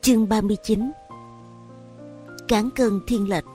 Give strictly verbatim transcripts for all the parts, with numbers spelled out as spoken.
Chương ba mươi chín. Cán cân thiên lệch.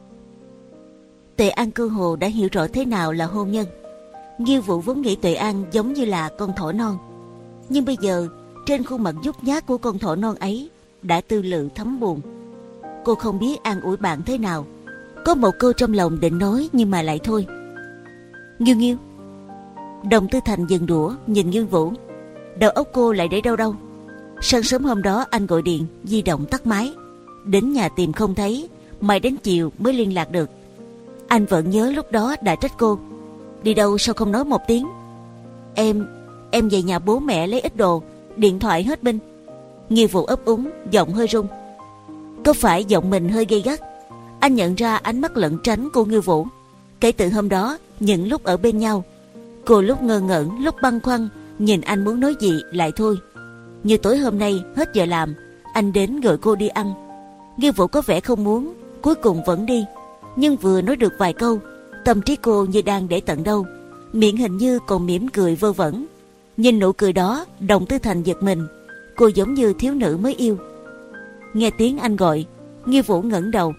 Tuệ An cơ hồ đã hiểu rõ thế nào là hôn nhân. Nghiêu Vũ vốn nghĩ Tuệ An giống như là con thỏ non, nhưng bây giờ trên khuôn mặt nhút nhát của con thỏ non ấy đã tư lự thấm buồn. Cô không biết an ủi bạn thế nào. Có một câu trong lòng định nói nhưng mà lại thôi. Nghiêu Nghiêu. Đồng Tư Thành dừng đũa nhìn Nghiêu Vũ. Đầu óc cô lại để đâu đâu. Sáng sớm hôm đó anh gọi điện, di động tắt máy. Đến nhà tìm không thấy, mãi đến chiều mới liên lạc được. Anh vẫn nhớ lúc đó đã trách cô. Đi đâu sao không nói một tiếng? Em, em về nhà bố mẹ lấy ít đồ, điện thoại hết pin. Nghiêu Vũ ấp úng, giọng hơi run. Có phải giọng mình hơi gay gắt? Anh nhận ra ánh mắt lẩn tránh của Nghiêu Vũ. Kể từ hôm đó, những lúc ở bên nhau, cô lúc ngơ ngẩn, lúc băn khoăn, nhìn anh muốn nói gì lại thôi. Như tối hôm nay hết giờ làm, anh đến gọi cô đi ăn. Nghiêu Vũ có vẻ không muốn, cuối cùng vẫn đi. Nhưng vừa nói được vài câu, tâm trí cô như đang để tận đâu, miệng hình như còn mỉm cười vơ vẩn. Nhìn nụ cười đó, Đồng Tư Thành giật mình. Cô giống như thiếu nữ mới yêu. Nghe tiếng anh gọi, Nghiêu Vũ ngẩng đầu.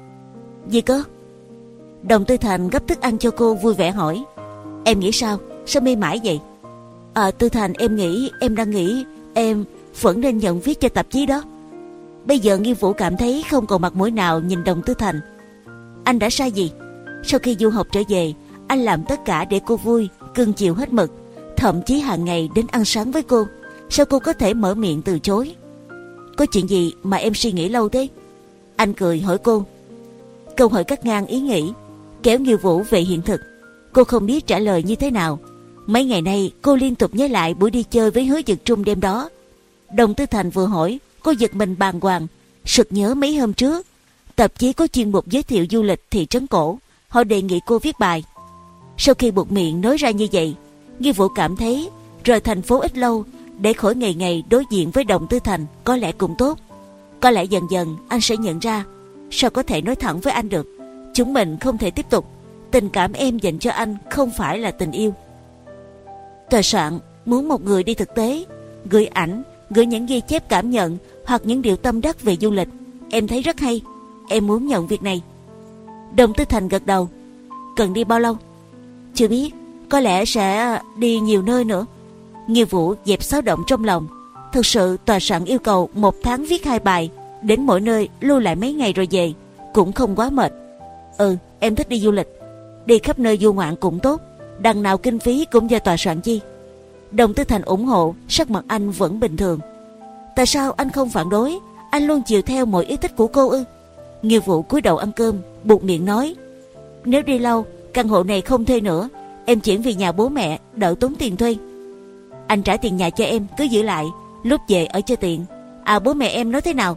Gì cơ? Đồng Tư Thành gấp thức ăn cho cô, vui vẻ hỏi. Em nghĩ sao? Sao mê mải vậy? À, Tư Thành, em nghĩ, em đang nghĩ em vẫn nên nhận viết cho tạp chí đó. Bây giờ Nghiêu Vũ cảm thấy không còn mặt mũi nào nhìn Đồng Tư Thành. Anh đã sai gì? Sau khi du học trở về, anh làm tất cả để cô vui, cưng chiều hết mực, thậm chí hàng ngày đến ăn sáng với cô. Sao cô có thể mở miệng từ chối? Có chuyện gì mà em suy nghĩ lâu thế? Anh cười hỏi cô. Câu hỏi cắt ngang ý nghĩ, kéo Nghiêu Vũ về hiện thực. Cô không biết trả lời như thế nào. Mấy ngày nay cô liên tục nhớ lại buổi đi chơi với Hứa Dực Trung đêm đó. Đồng Tư Thành vừa hỏi, cô giật mình bàng hoàng, sực nhớ mấy hôm trước tạp chí có chuyên mục giới thiệu du lịch thị trấn cổ, họ đề nghị cô viết bài. Sau khi buột miệng nói ra như vậy, Nghiêu Vũ cảm thấy rời thành phố ít lâu để khỏi ngày ngày đối diện với Đồng Tư Thành có lẽ cũng tốt. Có lẽ dần dần anh sẽ nhận ra, sao có thể nói thẳng với anh được, chúng mình không thể tiếp tục. Tình cảm em dành cho anh không phải là tình yêu. Tòa soạn muốn một người đi thực tế, gửi ảnh, gửi những ghi chép cảm nhận hoặc những điều tâm đắc về du lịch. Em thấy rất hay, em muốn nhận việc này. Đồng Tư Thành gật đầu. Cần đi bao lâu? Chưa biết, có lẽ sẽ đi nhiều nơi nữa. Nghiêu Vũ dẹp xáo động trong lòng. Thực sự tòa soạn yêu cầu một tháng viết hai bài, đến mỗi nơi lưu lại mấy ngày rồi về, cũng không quá mệt. Ừ, em thích đi du lịch, đi khắp nơi du ngoạn cũng tốt, đằng nào kinh phí cũng do tòa soạn chi. Đồng Tư Thành ủng hộ, sắc mặt anh vẫn bình thường. Tại sao anh không phản đối? Anh luôn chiều theo mọi ý thích của cô ư? Nghiêu Vũ cúi đầu ăn cơm, buột miệng nói. Nếu đi lâu, căn hộ này không thuê nữa, em chuyển về nhà bố mẹ, đỡ tốn tiền thuê. Anh trả tiền nhà cho em, cứ giữ lại, lúc về ở cho tiện. À, bố mẹ em nói thế nào?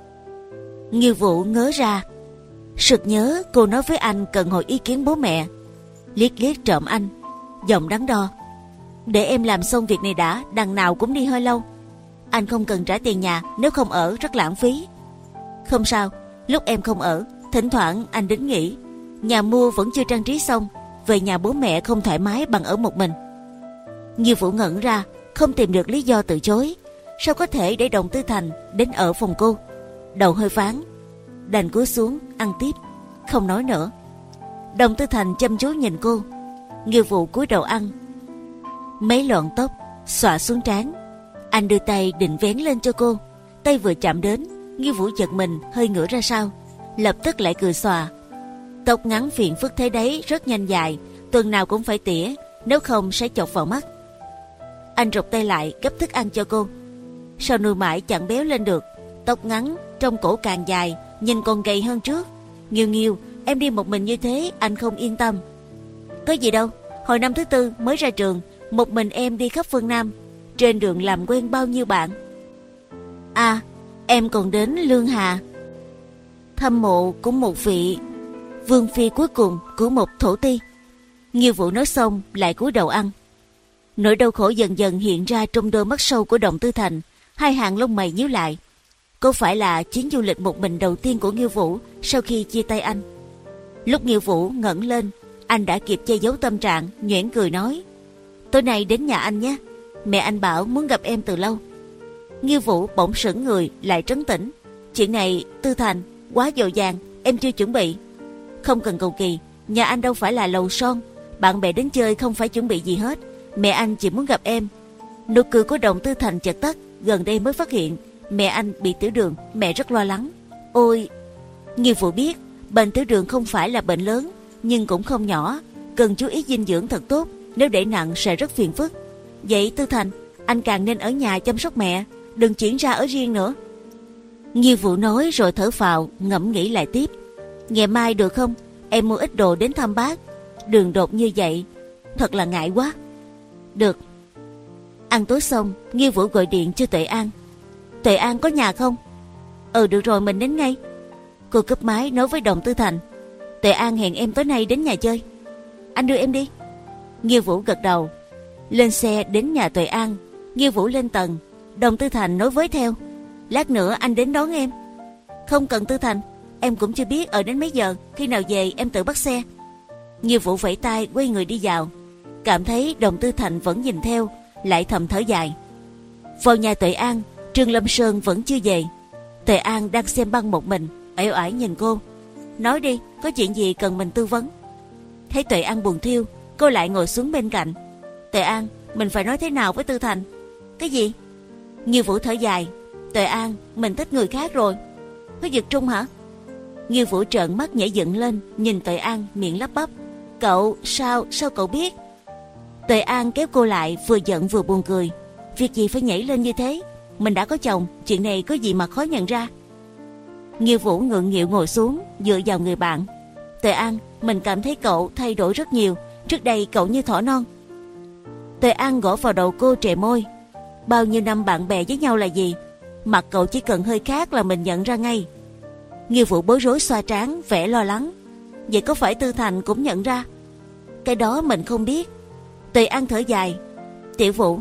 Nghiêu Vũ ngớ ra, sực nhớ cô nói với anh cần hỏi ý kiến bố mẹ. Liếc liếc trộm anh, giọng đắn đo. Để em làm xong việc này đã, đằng nào cũng đi hơi lâu. Anh không cần trả tiền nhà, nếu không ở rất lãng phí. Không sao, lúc em không ở, thỉnh thoảng anh đến nghỉ. Nhà mua vẫn chưa trang trí xong, về nhà bố mẹ không thoải mái bằng ở một mình. Nghiêu Vũ ngẩn ra, không tìm được lý do từ chối. Sao có thể để Đồng Tư Thành đến ở phòng cô? Đầu hơi ván, đành cúi xuống ăn tiếp, không nói nữa. Đồng Tư Thành chăm chú nhìn cô. Nghiêu Vũ cúi đầu ăn, mấy lọn tóc xõa xuống trán. Anh đưa tay định vén lên cho cô, tay vừa chạm đến, Nghiêu Vũ giật mình, hơi ngửa ra sau, lập tức lại cười xòa. Tóc ngắn phiền phức thế đấy, rất nhanh dài, tuần nào cũng phải tỉa, nếu không sẽ chọc vào mắt. Anh rụt tay lại, gấp thức ăn cho cô. Sao nuôi mãi chẳng béo lên được? Tóc ngắn, trong cổ càng dài, nhìn còn gầy hơn trước. Nghiêu Nghiêu, em đi một mình như thế, anh không yên tâm. Có gì đâu, hồi năm thứ tư mới ra trường, một mình em đi khắp phương Nam, trên đường làm quen bao nhiêu bạn. À, em còn đến Lương Hà, thăm mộ của một vị vương phi cuối cùng của một thổ ti. Nghiêu Vũ nói xong lại cúi đầu ăn. Nỗi đau khổ dần dần hiện ra trong đôi mắt sâu của Đồng Tư Thành, hai hàng lông mày nhíu lại. Có phải là chuyến du lịch một mình đầu tiên của Nghiêu Vũ sau khi chia tay anh? Lúc Nghiêu Vũ ngẩng lên, anh đã kịp che giấu tâm trạng, nhoẻn cười nói. Tối nay đến nhà anh nhé, mẹ anh bảo muốn gặp em từ lâu. Nghiêu Vũ bỗng sững người lại trấn tĩnh. Chuyện này Tư Thành quá dội vàng, em chưa chuẩn bị. Không cần cầu kỳ, nhà anh đâu phải là lầu son, bạn bè đến chơi không phải chuẩn bị gì hết. Mẹ anh chỉ muốn gặp em. Nụ cười của Đồng Tư Thành chợt tắt. Gần đây mới phát hiện mẹ anh bị tiểu đường, mẹ rất lo lắng. Ôi! Nghiêu Vũ biết bệnh tiểu đường không phải là bệnh lớn, nhưng cũng không nhỏ, cần chú ý dinh dưỡng thật tốt, nếu để nặng sẽ rất phiền phức. Vậy Tư Thành, anh càng nên ở nhà chăm sóc mẹ, đừng chuyển ra ở riêng nữa. Nghiêu Vũ nói rồi thở phào, ngẫm nghĩ lại tiếp. Ngày mai được không? Em mua ít đồ đến thăm bác. Đường đột như vậy, thật là ngại quá. Được. Ăn tối xong, Nghiêu Vũ gọi điện cho Tuệ An. Tuệ An có nhà không? Ừ được rồi, mình đến ngay. Cô cúp máy nói với Đồng Tư Thành. Tuệ An hẹn em tối nay đến nhà chơi. Anh đưa em đi. Nghiêu Vũ gật đầu. Lên xe đến nhà Tuệ An. Nghiêu Vũ lên tầng. Đồng Tư Thành nói với theo. Lát nữa anh đến đón em. Không cần Tư Thành, em cũng chưa biết ở đến mấy giờ, khi nào về em tự bắt xe. Nghiêu Vũ vẫy tay quay người đi vào. Cảm thấy Đồng Tư Thành vẫn nhìn theo, lại thầm thở dài. Vào nhà Tuệ An, Trương Lâm Sơn vẫn chưa về. Tuệ An đang xem băng một mình, uể oải nhìn cô. Nói đi, có chuyện gì cần mình tư vấn? Thấy Tuệ An buồn thiêu, cô lại ngồi xuống bên cạnh. Tuệ An, mình phải nói thế nào với Tư Thành? Cái gì? Nghiêu Vũ thở dài. Tuệ An, mình thích người khác rồi. Hứa Dực Trung hả? Nghiêu Vũ trợn mắt nhảy dựng lên, nhìn Tuệ An miệng lắp bắp. Cậu, sao, sao cậu biết? Tuệ An kéo cô lại, vừa giận vừa buồn cười. Việc gì phải nhảy lên như thế? Mình đã có chồng, chuyện này có gì mà khó nhận ra? Nghiêu Vũ ngượng nghịu ngồi xuống, dựa vào người bạn. Tuệ An, mình cảm thấy cậu thay đổi rất nhiều. Trước đây cậu như thỏ non. Tuệ An gõ vào đầu cô, trề môi. Bao nhiêu năm bạn bè với nhau là gì? Mặt cậu chỉ cần hơi khác là mình nhận ra ngay. Nghiêu Vũ bối rối xoa trán, vẻ lo lắng. Vậy có phải Tư Thành cũng nhận ra? Cái đó mình không biết. Tuệ An thở dài. Tiểu Vũ,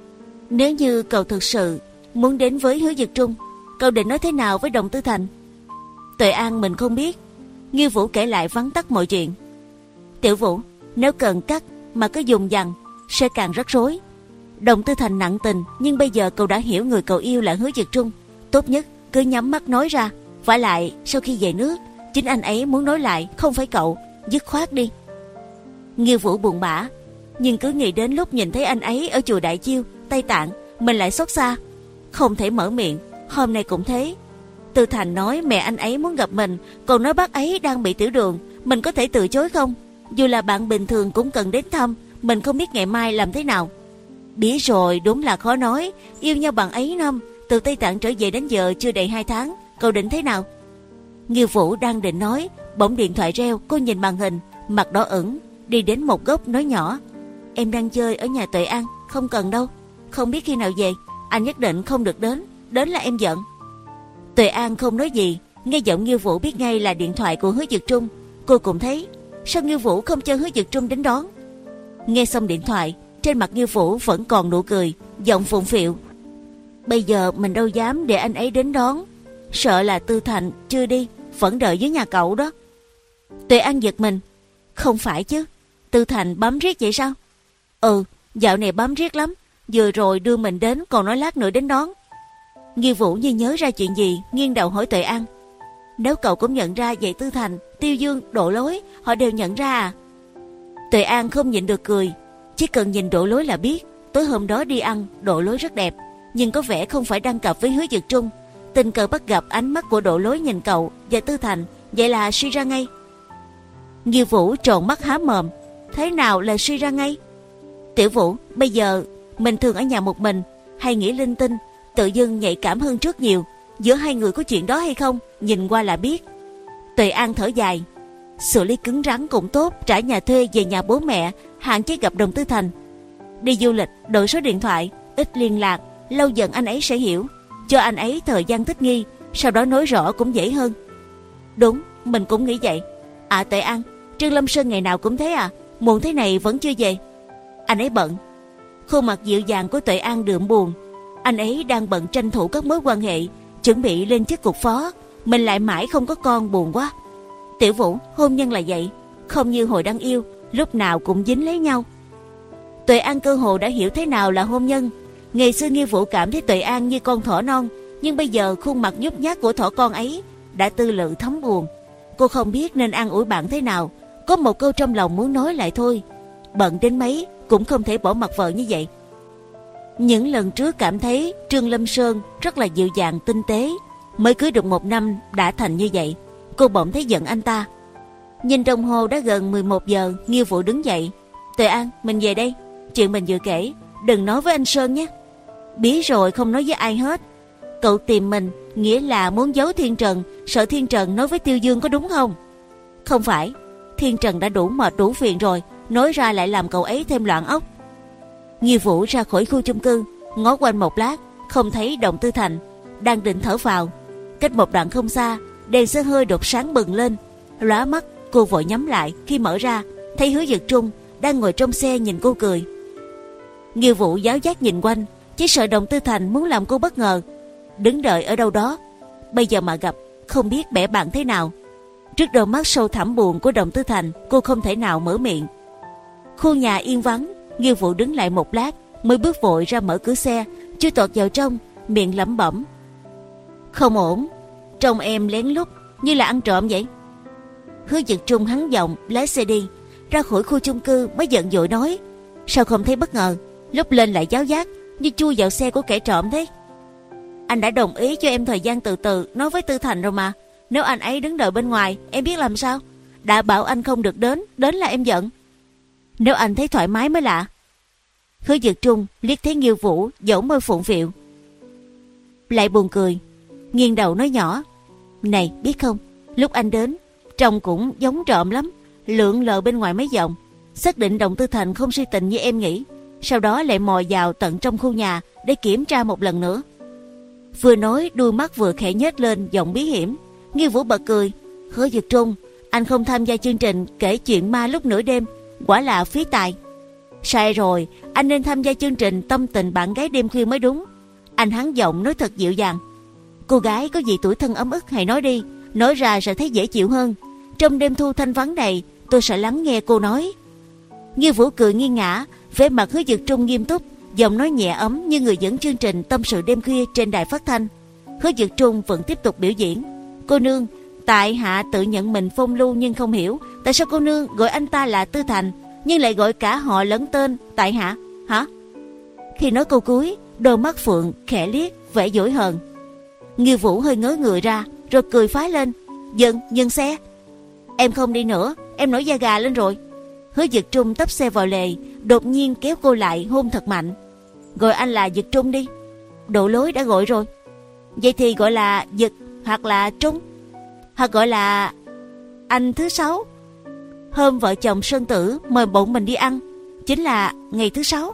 nếu như cậu thực sự muốn đến với Hứa Dực Trung, cậu định nói thế nào với Đồng Tư Thành? Tuệ An, mình không biết. Nghiêu Vũ kể lại vắn tắt mọi chuyện. Tiểu Vũ, nếu cần cắt mà cứ dùng dằng sẽ càng rắc rối. Đồng Tư Thành nặng tình, nhưng bây giờ cậu đã hiểu người cậu yêu là Hứa Dực Trung. Tốt nhất cứ nhắm mắt nói ra. Vả lại sau khi về nước, chính anh ấy muốn nói lại, không phải cậu. Dứt khoát đi. Nghiêu Vũ buồn bã, nhưng cứ nghĩ đến lúc nhìn thấy anh ấy ở chùa Đại Chiêu, Tây Tạng, mình lại xót xa, không thể mở miệng. Hôm nay cũng thế. Tư Thành nói mẹ anh ấy muốn gặp mình, còn nói bác ấy đang bị tiểu đường. Mình có thể từ chối không? Dù là bạn bình thường cũng cần đến thăm. Mình không biết ngày mai làm thế nào. Biết rồi, đúng là khó nói. Yêu nhau bằng ấy năm, từ Tây Tạng trở về đến giờ chưa đầy hai tháng. Cậu định thế nào? Nghiêu Vũ đang định nói, bỗng điện thoại reo. Cô nhìn màn hình, mặt đỏ ửng, đi đến một góc nói nhỏ. Em đang chơi ở nhà Tuệ An, không cần đâu. Không biết khi nào về, anh nhất định không được đến. Đến là em giận. Tuệ An không nói gì, nghe giọng Nghiêu Vũ biết ngay là điện thoại của Hứa Dực Trung. Cô cũng thấy, sao Nghiêu Vũ không cho Hứa Dực Trung đến đón? Nghe xong điện thoại, trên mặt Nghiêu Vũ vẫn còn nụ cười, giọng phụng phịu. Bây giờ mình đâu dám để anh ấy đến đón, sợ là Tư Thành chưa đi, vẫn đợi dưới nhà cậu đó. Tuệ An giật mình. Không phải chứ, Tư Thành bám riết vậy sao? Ừ, dạo này bám riết lắm. Vừa rồi đưa mình đến, còn nói lát nữa đến đón. Nghiêu Vũ như nhớ ra chuyện gì, nghiêng đầu hỏi Tuệ An. Nếu cậu cũng nhận ra vậy, Tư Thành, Tiêu Dương, Độ Lối, họ đều nhận ra à? Tuệ An không nhịn được cười. Chỉ cần nhìn Độ Lối là biết. Tối hôm đó đi ăn, Độ Lối rất đẹp, nhưng có vẻ không phải đăng cặp với Hứa Dực Trung. Tình cờ bắt gặp ánh mắt của Độ Lối nhìn cậu và Tư Thành, vậy là suy ra ngay. Nghiêu Vũ tròn mắt há mồm. Thế nào là suy ra ngay? Tiểu Vũ, bây giờ mình thường ở nhà một mình, hay nghĩ linh tinh, tự dưng nhạy cảm hơn trước nhiều. Giữa hai người có chuyện đó hay không, nhìn qua là biết. Tuệ An thở dài. Xử lý cứng rắn cũng tốt, trả nhà thuê về nhà bố mẹ, hạn chế gặp Đồng Tư Thành. Đi du lịch, đổi số điện thoại, ít liên lạc, lâu dần anh ấy sẽ hiểu. Cho anh ấy thời gian thích nghi, sau đó nói rõ cũng dễ hơn. Đúng, mình cũng nghĩ vậy. À Tuệ An, Trương Lâm Sơn ngày nào cũng thế à? Muộn thế này vẫn chưa về? Anh ấy bận. Khuôn mặt dịu dàng của Tuệ An đượm buồn. Anh ấy đang bận tranh thủ các mối quan hệ, chuẩn bị lên chức cục phó. Mình lại mãi không có con, buồn quá. Tiểu Vũ, hôn nhân là vậy, không như hồi đang yêu, lúc nào cũng dính lấy nhau. Tuệ An cơ hồ đã hiểu thế nào là hôn nhân. Ngày xưa Nghiêu Vũ cảm thấy Tuệ An như con thỏ non, nhưng bây giờ khuôn mặt nhút nhát của thỏ con ấy đã tư lự thấm buồn. Cô không biết nên an ủi bạn thế nào. Có một câu trong lòng muốn nói lại thôi. Bận đến mấy cũng không thể bỏ mặc vợ như vậy. Những lần trước cảm thấy Trương Lâm Sơn rất là dịu dàng tinh tế, mới cưới được một năm đã thành như vậy. Cô bỗng thấy giận anh ta. Nhìn đồng hồ đã gần mười một giờ, Nghiêu Vũ đứng dậy. Tuệ An, mình về đây. Chuyện mình vừa kể đừng nói với anh Sơn nhé. Biết rồi, không nói với ai hết. Cậu tìm mình nghĩa là muốn giấu Thiên Trần, sợ Thiên Trần nói với Tiêu Dương có đúng không? Không phải, Thiên Trần đã đủ mệt đủ phiền rồi, nói ra lại làm cậu ấy thêm loạn óc. Nghiêu Vũ ra khỏi khu chung cư, ngó quanh một lát, không thấy Đồng Tư Thành, đang định thở phào. Cách một đoạn không xa, đèn xe hơi đột sáng bừng lên, lóa mắt. Cô vội nhắm lại, khi mở ra thấy Hứa Dực Trung đang ngồi trong xe nhìn cô cười. Nghiêu Vũ giáo giác nhìn quanh, chỉ sợ Đồng Tư Thành muốn làm cô bất ngờ, đứng đợi ở đâu đó. Bây giờ mà gặp, không biết bẻ bạn thế nào. Trước đôi mắt sâu thẳm buồn của Đồng Tư Thành, cô không thể nào mở miệng. Khu nhà yên vắng, Nghiêu Vũ đứng lại một lát, mới bước vội ra mở cửa xe, chui tọt vào trong, miệng lẩm bẩm: không ổn, trông em lén lút như là ăn trộm vậy. Hứa Dực Trung hắn giọng lái xe đi ra khỏi khu chung cư, mới giận dội nói: sao không thấy bất ngờ, lúc lên lại giáo giác như chui vào xe của kẻ trộm thế? Anh đã đồng ý cho em thời gian từ từ nói với Tư Thành rồi mà. Nếu anh ấy đứng đợi bên ngoài, em biết làm sao? Đã bảo anh không được đến, đến là em giận. Nếu anh thấy thoải mái mới lạ. Hứa Dực Trung liếc thấy Nghiêu Vũ dẫu môi phụng phịu, lại buồn cười, nghiêng đầu nói nhỏ: này, biết không, lúc anh đến trông cũng giống trộm lắm, lượn lờ bên ngoài mấy vòng, xác định Đồng Tư Thành không si tình như em nghĩ, sau đó lại mò vào tận trong khu nhà để kiểm tra một lần nữa. Vừa nói, đuôi mắt vừa khẽ nhếch lên, giọng bí hiểm. Nghiêu Vũ bật cười: Hứa Dực Trung, anh không tham gia chương trình kể chuyện ma lúc nửa đêm, quả là phí tài. Sai rồi, anh nên tham gia chương trình tâm tình bạn gái đêm khuya mới đúng. Anh hắn giọng nói thật dịu dàng: cô gái có gì tuổi thân ấm ức hãy nói đi, nói ra sẽ thấy dễ chịu hơn. Trong đêm thu thanh vắng này, tôi sẽ lắng nghe cô nói. Nghiêu Vũ cười nghiêng ngã, vẻ mặt Hứa Dực Trung nghiêm túc, giọng nói nhẹ ấm như người dẫn chương trình tâm sự đêm khuya trên đài phát thanh. Hứa Dực Trung vẫn tiếp tục biểu diễn: cô nương, tại hạ tự nhận mình phong lưu, nhưng không hiểu tại sao cô nương gọi anh ta là Tư Thành, nhưng lại gọi cả họ lẫn tên tại hạ hả? Khi nói câu cuối, đôi mắt phượng khẽ liếc, vẻ dỗi hờn. Nghiêu Vũ hơi ngớ người ra, rồi cười phá lên: dừng, dừng xe. Em không đi nữa, em nổi da gà lên rồi. Hứa Dực Trung tấp xe vào lề, đột nhiên kéo cô lại, hôn thật mạnh. Gọi anh là Dực Trung đi. Độ lối đã gọi rồi. Vậy thì gọi là Dực hoặc là Trung, hoặc gọi là anh thứ sáu. Hôm vợ chồng Sơn Tử mời bọn mình đi ăn, chính là ngày thứ sáu.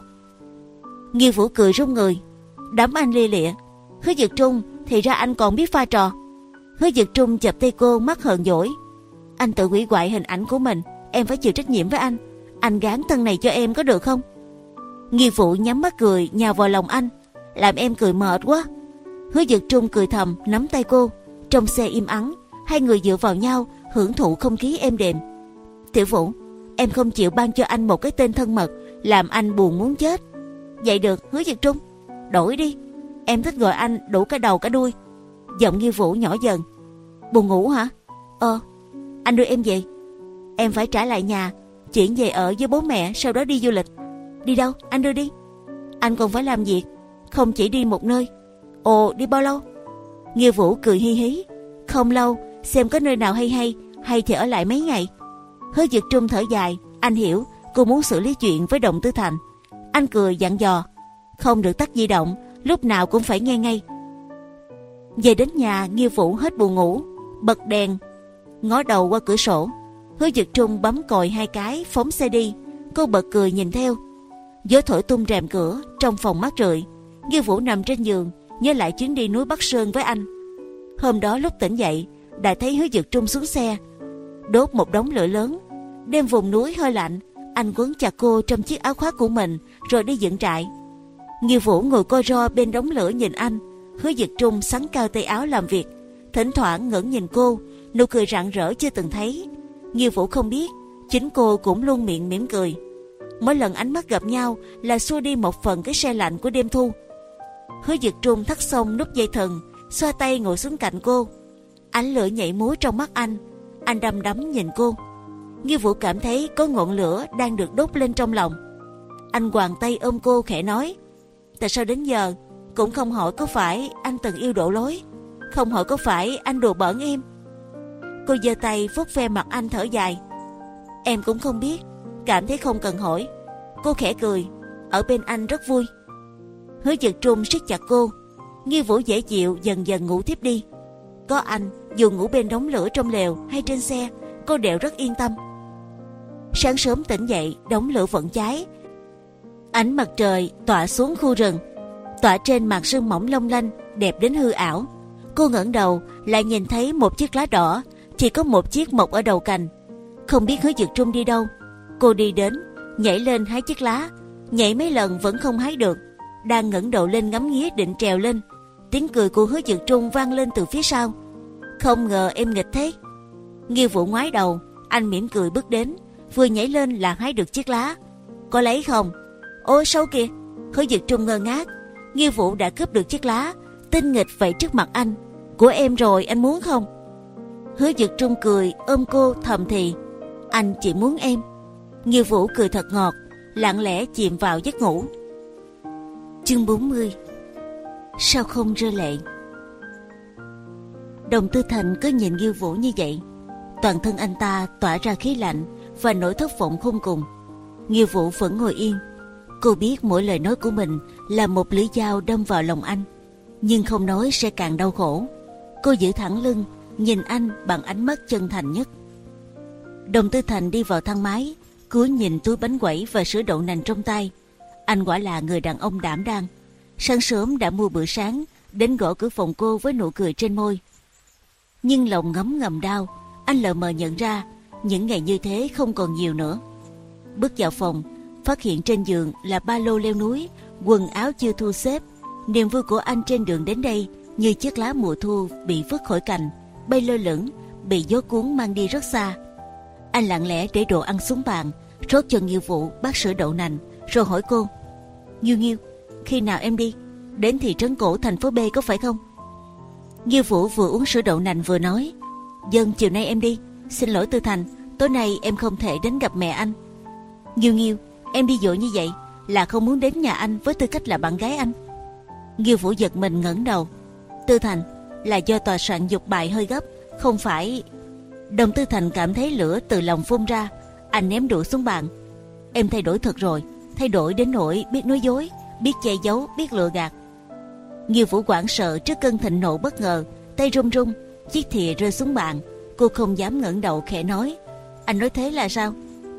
Nghiêu Vũ cười run người, đám anh lia lịa. Hứa Dực Trung, thì ra anh còn biết pha trò. Hứa Dực Trung chập tay cô, mắt hờn dỗi: anh tự hủy hoại hình ảnh của mình, em phải chịu trách nhiệm với anh. Anh gán thân này cho em có được không? Nghiêu Vũ nhắm mắt cười, nhào vào lòng anh, làm em cười mệt quá. Hứa Dực Trung cười thầm, nắm tay cô. Trong xe im ắng, hai người dựa vào nhau, hưởng thụ không khí êm đềm. Tiểu Vũ, em không chịu ban cho anh một cái tên thân mật, làm anh buồn muốn chết. Vậy được, Hứa Dực Trung, đổi đi. Em thích gọi anh đủ cả đầu cả đuôi. Giọng Nghiêu Vũ nhỏ dần. Buồn ngủ hả? Ờ. Anh đưa em về. Em phải trả lại nhà, chuyển về ở với bố mẹ, sau đó đi du lịch. Đi đâu? Anh đưa đi. Anh còn phải làm việc, không chỉ đi một nơi. Ồ, đi bao lâu? Nghiêu Vũ cười hi hí. Không lâu, xem có nơi nào hay hay, hay thì ở lại mấy ngày. Hứa Dực Trung thở dài, anh hiểu cô muốn xử lý chuyện với Đồng Tư Thành. Anh cười dặn dò: không được tắt di động, lúc nào cũng phải nghe ngay. Về đến nhà, Nghiêu Vũ hết buồn ngủ, bật đèn, ngó đầu qua cửa sổ. Hứa Dực Trung bấm còi hai cái, phóng xe đi. Cô bật cười nhìn theo. Gió thổi tung rèm cửa, trong phòng mát rượi. Nghiêu Vũ nằm trên giường, nhớ lại chuyến đi núi Bắc Sơn với anh. Hôm đó lúc tỉnh dậy, đã thấy Hứa Dực Trung xuống xe, đốt một đống lửa lớn. Đêm vùng núi hơi lạnh, anh quấn chặt cô trong chiếc áo khoác của mình, rồi đi dựng trại. Nghiêu Vũ ngồi co ro bên đống lửa nhìn anh. Hứa Dực Trung xắn cao tay áo làm việc, thỉnh thoảng ngẩng nhìn cô, nụ cười rạng rỡ chưa từng thấy. Nghiêu Vũ không biết chính cô cũng luôn miệng mỉm cười. Mỗi lần ánh mắt gặp nhau là xua đi một phần cái se lạnh của đêm thu. Hứa Dực Trung thắt xong nút dây thừng, xoa tay ngồi xuống cạnh cô. Ánh lửa nhảy múa trong mắt anh. Anh đăm đắm nhìn cô. Như Vũ cảm thấy có ngọn lửa đang được đốt lên trong lòng. Anh quàng tay ôm cô khẽ nói: tại sao đến giờ cũng không hỏi có phải anh từng yêu Đỗ Lối, không hỏi có phải anh đùa bỡn em. Cô giơ tay vuốt ve mặt anh thở dài: em cũng không biết, cảm thấy không cần hỏi. Cô khẽ cười, ở bên anh rất vui. Hứa Dực Trung siết chặt cô. Như Vũ dễ chịu dần dần ngủ thiếp đi. Có anh, dù ngủ bên đống lửa trong lều hay trên xe, cô đều rất yên tâm. Sáng sớm tỉnh dậy, đống lửa vẫn cháy. Ánh mặt trời tỏa xuống khu rừng, tỏa trên màn sương mỏng long lanh, đẹp đến hư ảo. Cô ngẩng đầu lại nhìn thấy một chiếc lá đỏ, chỉ có một chiếc mọc ở đầu cành. Không biết Hứa Dực Trung đi đâu. Cô đi đến, nhảy lên hái chiếc lá, nhảy mấy lần vẫn không hái được. Đang ngẩng đầu lên ngắm nghía định trèo lên, tiếng cười của Hứa Dực Trung vang lên từ phía sau: không ngờ em nghịch thế. Nghiêu Vũ ngoái đầu, anh mỉm cười bước đến, vừa nhảy lên là hái được chiếc lá. Có lấy không? Ôi sâu kìa. Hứa Dực Trung ngơ ngác. Nghiêu Vũ đã cướp được chiếc lá, tinh nghịch vậy trước mặt anh: của em rồi, anh muốn không? Hứa Dực Trung cười ôm cô thầm thì: anh chỉ muốn em. Nghiêu Vũ cười thật ngọt, lặng lẽ chìm vào giấc ngủ. Chương bốn mươi. Sao không rơi lệ? Đồng Tư Thành cứ nhìn Nghiêu Vũ như vậy, toàn thân anh ta tỏa ra khí lạnh và nỗi thất vọng khôn cùng. Nghiêu Vũ vẫn ngồi yên. Cô biết mỗi lời nói của mình là một lưỡi dao đâm vào lòng anh, nhưng không nói sẽ càng đau khổ. Cô giữ thẳng lưng, nhìn anh bằng ánh mắt chân thành nhất. Đồng Tư Thành đi vào thang máy, cúi nhìn túi bánh quẩy và sữa đậu nành trong tay. Anh quả là người đàn ông đảm đang. Sáng sớm đã mua bữa sáng, đến gõ cửa phòng cô với nụ cười trên môi. Nhưng lòng ngấm ngầm đau. Anh lờ mờ nhận ra những ngày như thế không còn nhiều nữa. Bước vào phòng, phát hiện trên giường là ba lô leo núi, quần áo chưa thu xếp. Niềm vui của anh trên đường đến đây như chiếc lá mùa thu bị vứt khỏi cành, bay lơ lửng, bị gió cuốn mang đi rất xa. Anh lặng lẽ để đồ ăn xuống bàn, rót cho Nghiêu Vũ bát sữa đậu nành, rồi hỏi cô: Nghiêu Nghiêu, khi nào em đi? Đến thị trấn cổ thành phố B có phải không? Nghiêu Vũ vừa uống sữa đậu nành vừa nói: Dân, chiều nay em đi. Xin lỗi Tư Thành, tối nay em không thể đến gặp mẹ anh. Nghiêu Nghiêu, em đi vội như vậy là không muốn đến nhà anh với tư cách là bạn gái anh. Nghiêu Vũ giật mình ngẩng đầu. Tư Thành, là do tòa soạn dục bài hơi gấp, không phải. Đồng Tư Thành cảm thấy lửa từ lòng phun ra. Anh ném đũa xuống bàn. Em thay đổi thật rồi, thay đổi đến nỗi biết nói dối, biết che giấu, biết lừa gạt. Nghiêu Vũ hoảng sợ trước cơn thịnh nộ bất ngờ, tay run run, chiếc thìa rơi xuống bàn. Cô không dám ngẩng đầu, khẽ nói: Anh nói thế là sao?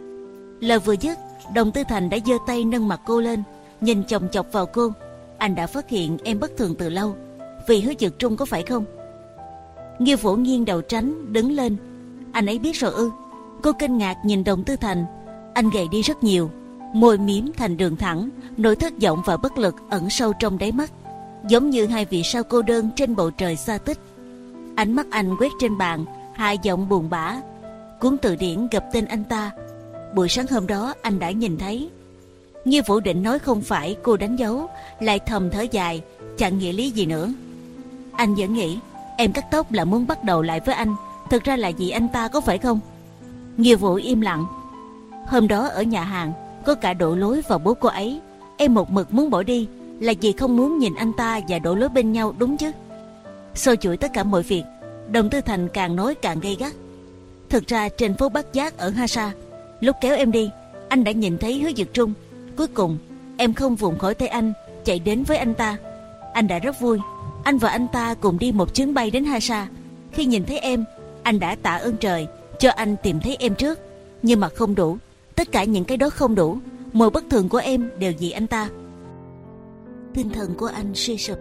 Lời vừa dứt, Đồng Tư Thành đã giơ tay nâng mặt cô lên, nhìn chòng chọc vào cô. Anh đã phát hiện em bất thường từ lâu, vì Hứa Dực Trung có phải không? Nghiêu Vũ nghiêng đầu tránh, đứng lên. Anh ấy biết rồi ư? Cô kinh ngạc nhìn Đồng Tư Thành. Anh gầy đi rất nhiều, môi mím thành đường thẳng, nỗi thất vọng và bất lực ẩn sâu trong đáy mắt, giống như hai vì sao cô đơn trên bầu trời xa tích. Ánh mắt anh quét trên bàn, hạ giọng buồn bã. Cuốn từ điển gặp tên anh ta. Buổi sáng hôm đó anh đã nhìn thấy. Như Vũ định nói không phải cô đánh dấu, lại thầm thở dài, chẳng nghĩa lý gì nữa. Anh vẫn nghĩ em cắt tóc là muốn bắt đầu lại với anh, thực ra là vì anh ta có phải không? Như Vũ im lặng. Hôm đó ở nhà hàng có cả Đỗ Lối và bố cô ấy. Em một mực muốn bỏ đi là vì không muốn nhìn anh ta và Đỗ Lối bên nhau, đúng chứ? Xô chuỗi tất cả mọi việc, Đồng Tư Thành càng nói càng gay gắt. Thực ra trên phố Bát Giác ở Ha Sa, lúc kéo em đi, anh đã nhìn thấy Hứa Dực Trung. Cuối cùng em không vùng khỏi tay anh, chạy đến với anh ta. Anh đã rất vui. Anh và anh ta cùng đi một chuyến bay đến Ha Sa. Khi nhìn thấy em, anh đã tạ ơn trời cho anh tìm thấy em trước. Nhưng mà không đủ. Tất cả những cái đó không đủ. Mọi bất thường của em đều vì anh ta. Tinh thần của anh suy sụp.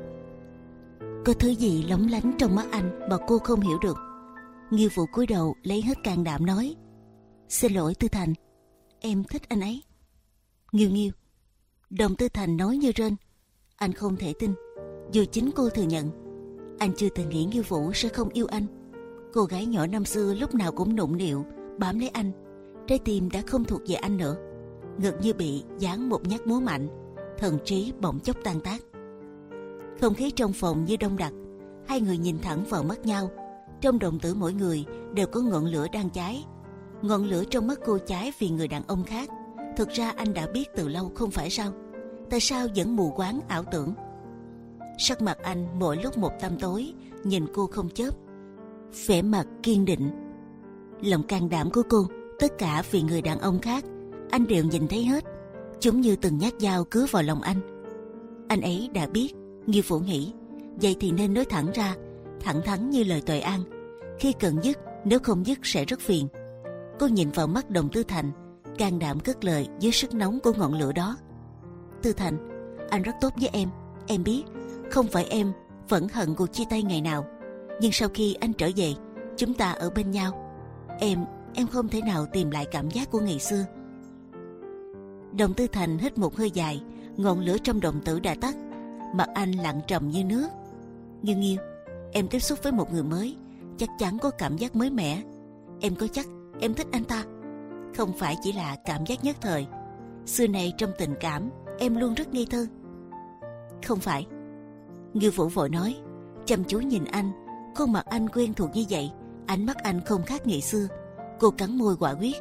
Có thứ gì lóng lánh trong mắt anh mà cô không hiểu được. Nghiêu Vũ cúi đầu lấy hết can đảm nói: Xin lỗi Tư Thành, em thích anh ấy. Nghiêu Nghiêu. Đồng Tư Thành nói như rên. Anh không thể tin. Dù chính cô thừa nhận, anh chưa từng nghĩ Nghiêu Vũ sẽ không yêu anh. Cô gái nhỏ năm xưa lúc nào cũng nũng nịu bám lấy anh. Trái tim đã không thuộc về anh nữa. Ngực như bị giáng một nhát búa mạnh, thần trí bỗng chốc tan tác. Không khí trong phòng như đông đặc. Hai người nhìn thẳng vào mắt nhau. Trong đồng tử mỗi người đều có ngọn lửa đang cháy. Ngọn lửa trong mắt cô cháy vì người đàn ông khác. Thực ra anh đã biết từ lâu không phải sao? Tại sao vẫn mù quáng ảo tưởng? Sắc mặt anh mỗi lúc một tăm tối, nhìn cô không chớp, vẻ mặt kiên định. Lòng can đảm của cô, tất cả vì người đàn ông khác, anh đều nhìn thấy hết. Chúng như từng nhát dao cứa vào lòng anh. Anh ấy đã biết. Ngưu Phủ nghĩ, vậy thì nên nói thẳng ra, thẳng thắn như lời Tuệ An. Khi cần dứt, nếu không dứt sẽ rất phiền. Cô nhìn vào mắt Đồng Tư Thành, can đảm cất lời dưới sức nóng của ngọn lửa đó. Tư Thành, anh rất tốt với em. Em biết, không phải em vẫn hận cuộc chia tay ngày nào, nhưng sau khi anh trở về, chúng ta ở bên nhau. Em, em không thể nào tìm lại cảm giác của ngày xưa. Đồng Tư Thành hít một hơi dài, ngọn lửa trong đồng tử đã tắt. Mặt anh lặng trầm như nước. Nghiêu Nghiêu, em tiếp xúc với một người mới, chắc chắn có cảm giác mới mẻ. Em có chắc em thích anh ta? Không phải chỉ là cảm giác nhất thời. Xưa này trong tình cảm, em luôn rất ngây thơ. Không phải. Ngưu Vũ vội nói, chăm chú nhìn anh. Khuôn mặt anh quen thuộc như vậy, ánh mắt anh không khác ngày xưa. Cô cắn môi quả quyết.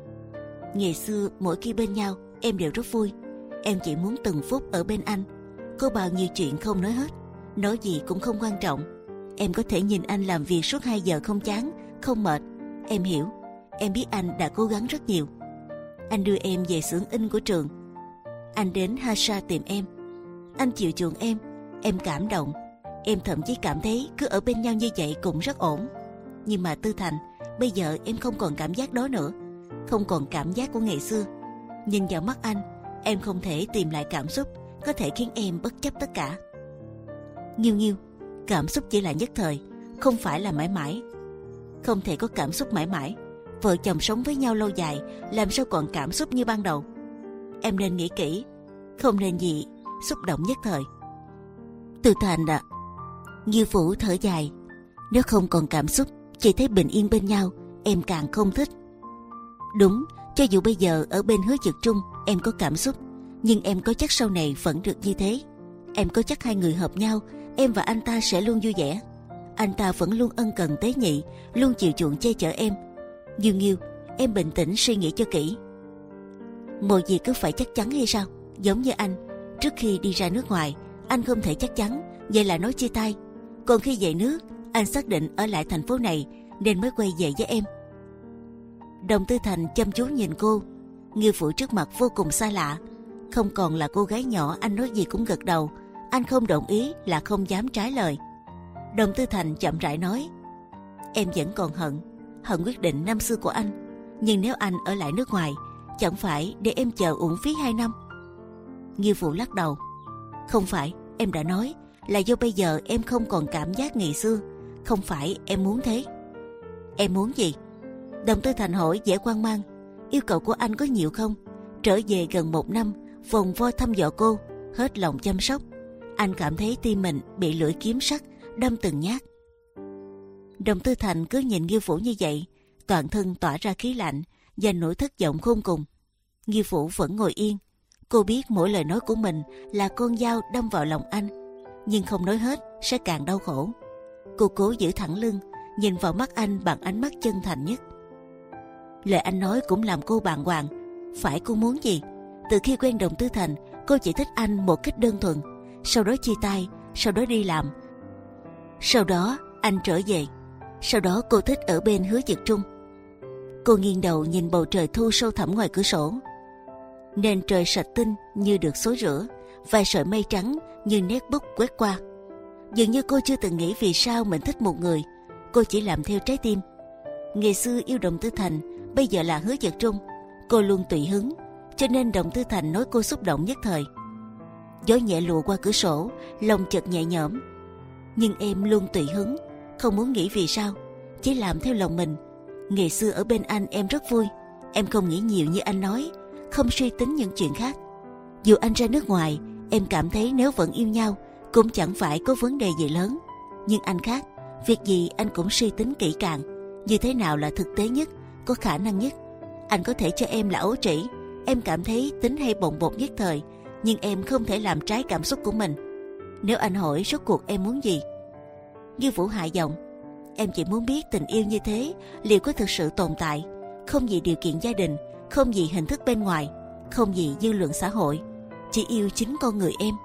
Ngày xưa mỗi khi bên nhau, em đều rất vui. Em chỉ muốn từng phút ở bên anh. Có bao nhiêu chuyện không nói hết, nói gì cũng không quan trọng. Em có thể nhìn anh làm việc suốt hai giờ không chán, không mệt. Em hiểu. Em biết anh đã cố gắng rất nhiều. Anh đưa em về xưởng in của trường. Anh đến Hasa tìm em. Anh chịu chuộng em. Em cảm động. Em thậm chí cảm thấy cứ ở bên nhau như vậy cũng rất ổn. Nhưng mà Tư Thành, bây giờ em không còn cảm giác đó nữa. Không còn cảm giác của ngày xưa. Nhìn vào mắt anh, em không thể tìm lại cảm xúc có thể khiến em bất chấp tất cả. Nghiêu Nghiêu, cảm xúc chỉ là nhất thời, không phải là mãi mãi. Không thể có cảm xúc mãi mãi. Vợ chồng sống với nhau lâu dài, làm sao còn cảm xúc như ban đầu? Em nên nghĩ kỹ, không nên gì xúc động nhất thời. Tư Thành ạ. Nghiêu Phủ thở dài. Nếu không còn cảm xúc, chỉ thấy bình yên bên nhau, em càng không thích. Đúng, cho dù bây giờ ở bên Hứa Dực Trung em có cảm xúc, nhưng em có chắc sau này vẫn được như thế. Em có chắc hai người hợp nhau, em và anh ta sẽ luôn vui vẻ. Anh ta vẫn luôn ân cần tế nhị, luôn chiều chuộng che chở em. Nghiêu Nghiêu, em bình tĩnh suy nghĩ cho kỹ. Mọi việc cứ phải chắc chắn hay sao? Giống như anh, trước khi đi ra nước ngoài, anh không thể chắc chắn, vậy là nói chia tay. Còn khi về nước, anh xác định ở lại thành phố này nên mới quay về với em. Đồng Tư Thành chăm chú nhìn cô. Nghiêu Phủ trước mặt vô cùng xa lạ, không còn là cô gái nhỏ anh nói gì cũng gật đầu. Anh không đồng ý là không dám trái lời. Đồng Tư Thành chậm rãi nói, em vẫn còn hận, hận quyết định năm xưa của anh. Nhưng nếu anh ở lại nước ngoài, chẳng phải để em chờ uổng phí hai năm? Nghiêu Phủ lắc đầu, không phải, em đã nói là do bây giờ em không còn cảm giác ngày xưa. Không phải em muốn thế. Em muốn gì? Đồng Tư Thành hỏi vẻ hoang mang. Yêu cầu của anh có nhiều không? Trở về gần một năm, vòng vo thăm dò cô, hết lòng chăm sóc. Anh cảm thấy tim mình bị lưỡi kiếm sắt đâm từng nhát. Đồng Tư Thành cứ nhìn Nghiêu Phủ như vậy, toàn thân tỏa ra khí lạnh và nỗi thất vọng khôn cùng. Nghiêu Phủ vẫn ngồi yên. Cô biết mỗi lời nói của mình là con dao đâm vào lòng anh, nhưng không nói hết sẽ càng đau khổ. Cô cố giữ thẳng lưng, nhìn vào mắt anh bằng ánh mắt chân thành nhất. Lời anh nói cũng làm cô bàng hoàng. Phải cô muốn gì? Từ khi quen Đồng Tư Thành, cô chỉ thích anh một cách đơn thuần. Sau đó chia tay, sau đó đi làm, sau đó anh trở về, sau đó cô thích ở bên Hứa Dực Trung. Cô nghiêng đầu nhìn bầu trời thu sâu thẳm ngoài cửa sổ. Nền trời sạch tinh như được xối rửa, vài sợi mây trắng như nét bút quét qua. Dường như cô chưa từng nghĩ vì sao mình thích một người. Cô chỉ làm theo trái tim. Ngày xưa yêu Đồng Tư Thành, bây giờ là Hứa Dực Trung. Cô luôn tùy hứng, cho nên Đồng Tư Thành nói cô xúc động nhất thời. Gió nhẹ lùa qua cửa sổ, lòng chợt nhẹ nhõm. Nhưng em luôn tùy hứng, không muốn nghĩ vì sao, chỉ làm theo lòng mình. Ngày xưa ở bên anh em rất vui. Em không nghĩ nhiều như anh nói, không suy tính những chuyện khác. Dù anh ra nước ngoài, em cảm thấy nếu vẫn yêu nhau cũng chẳng phải có vấn đề gì lớn. Nhưng anh khác, việc gì anh cũng suy tính kỹ càng, như thế nào là thực tế nhất, có khả năng nhất. Anh có thể cho em là ấu trĩ, em cảm thấy tính hay bồng bột nhất thời, nhưng em không thể làm trái cảm xúc của mình. Nếu anh hỏi rốt cuộc em muốn gì? Như Vũ hạ giọng, em chỉ muốn biết tình yêu như thế liệu có thực sự tồn tại, không vì điều kiện gia đình, không vì hình thức bên ngoài, không vì dư luận xã hội, chỉ yêu chính con người em.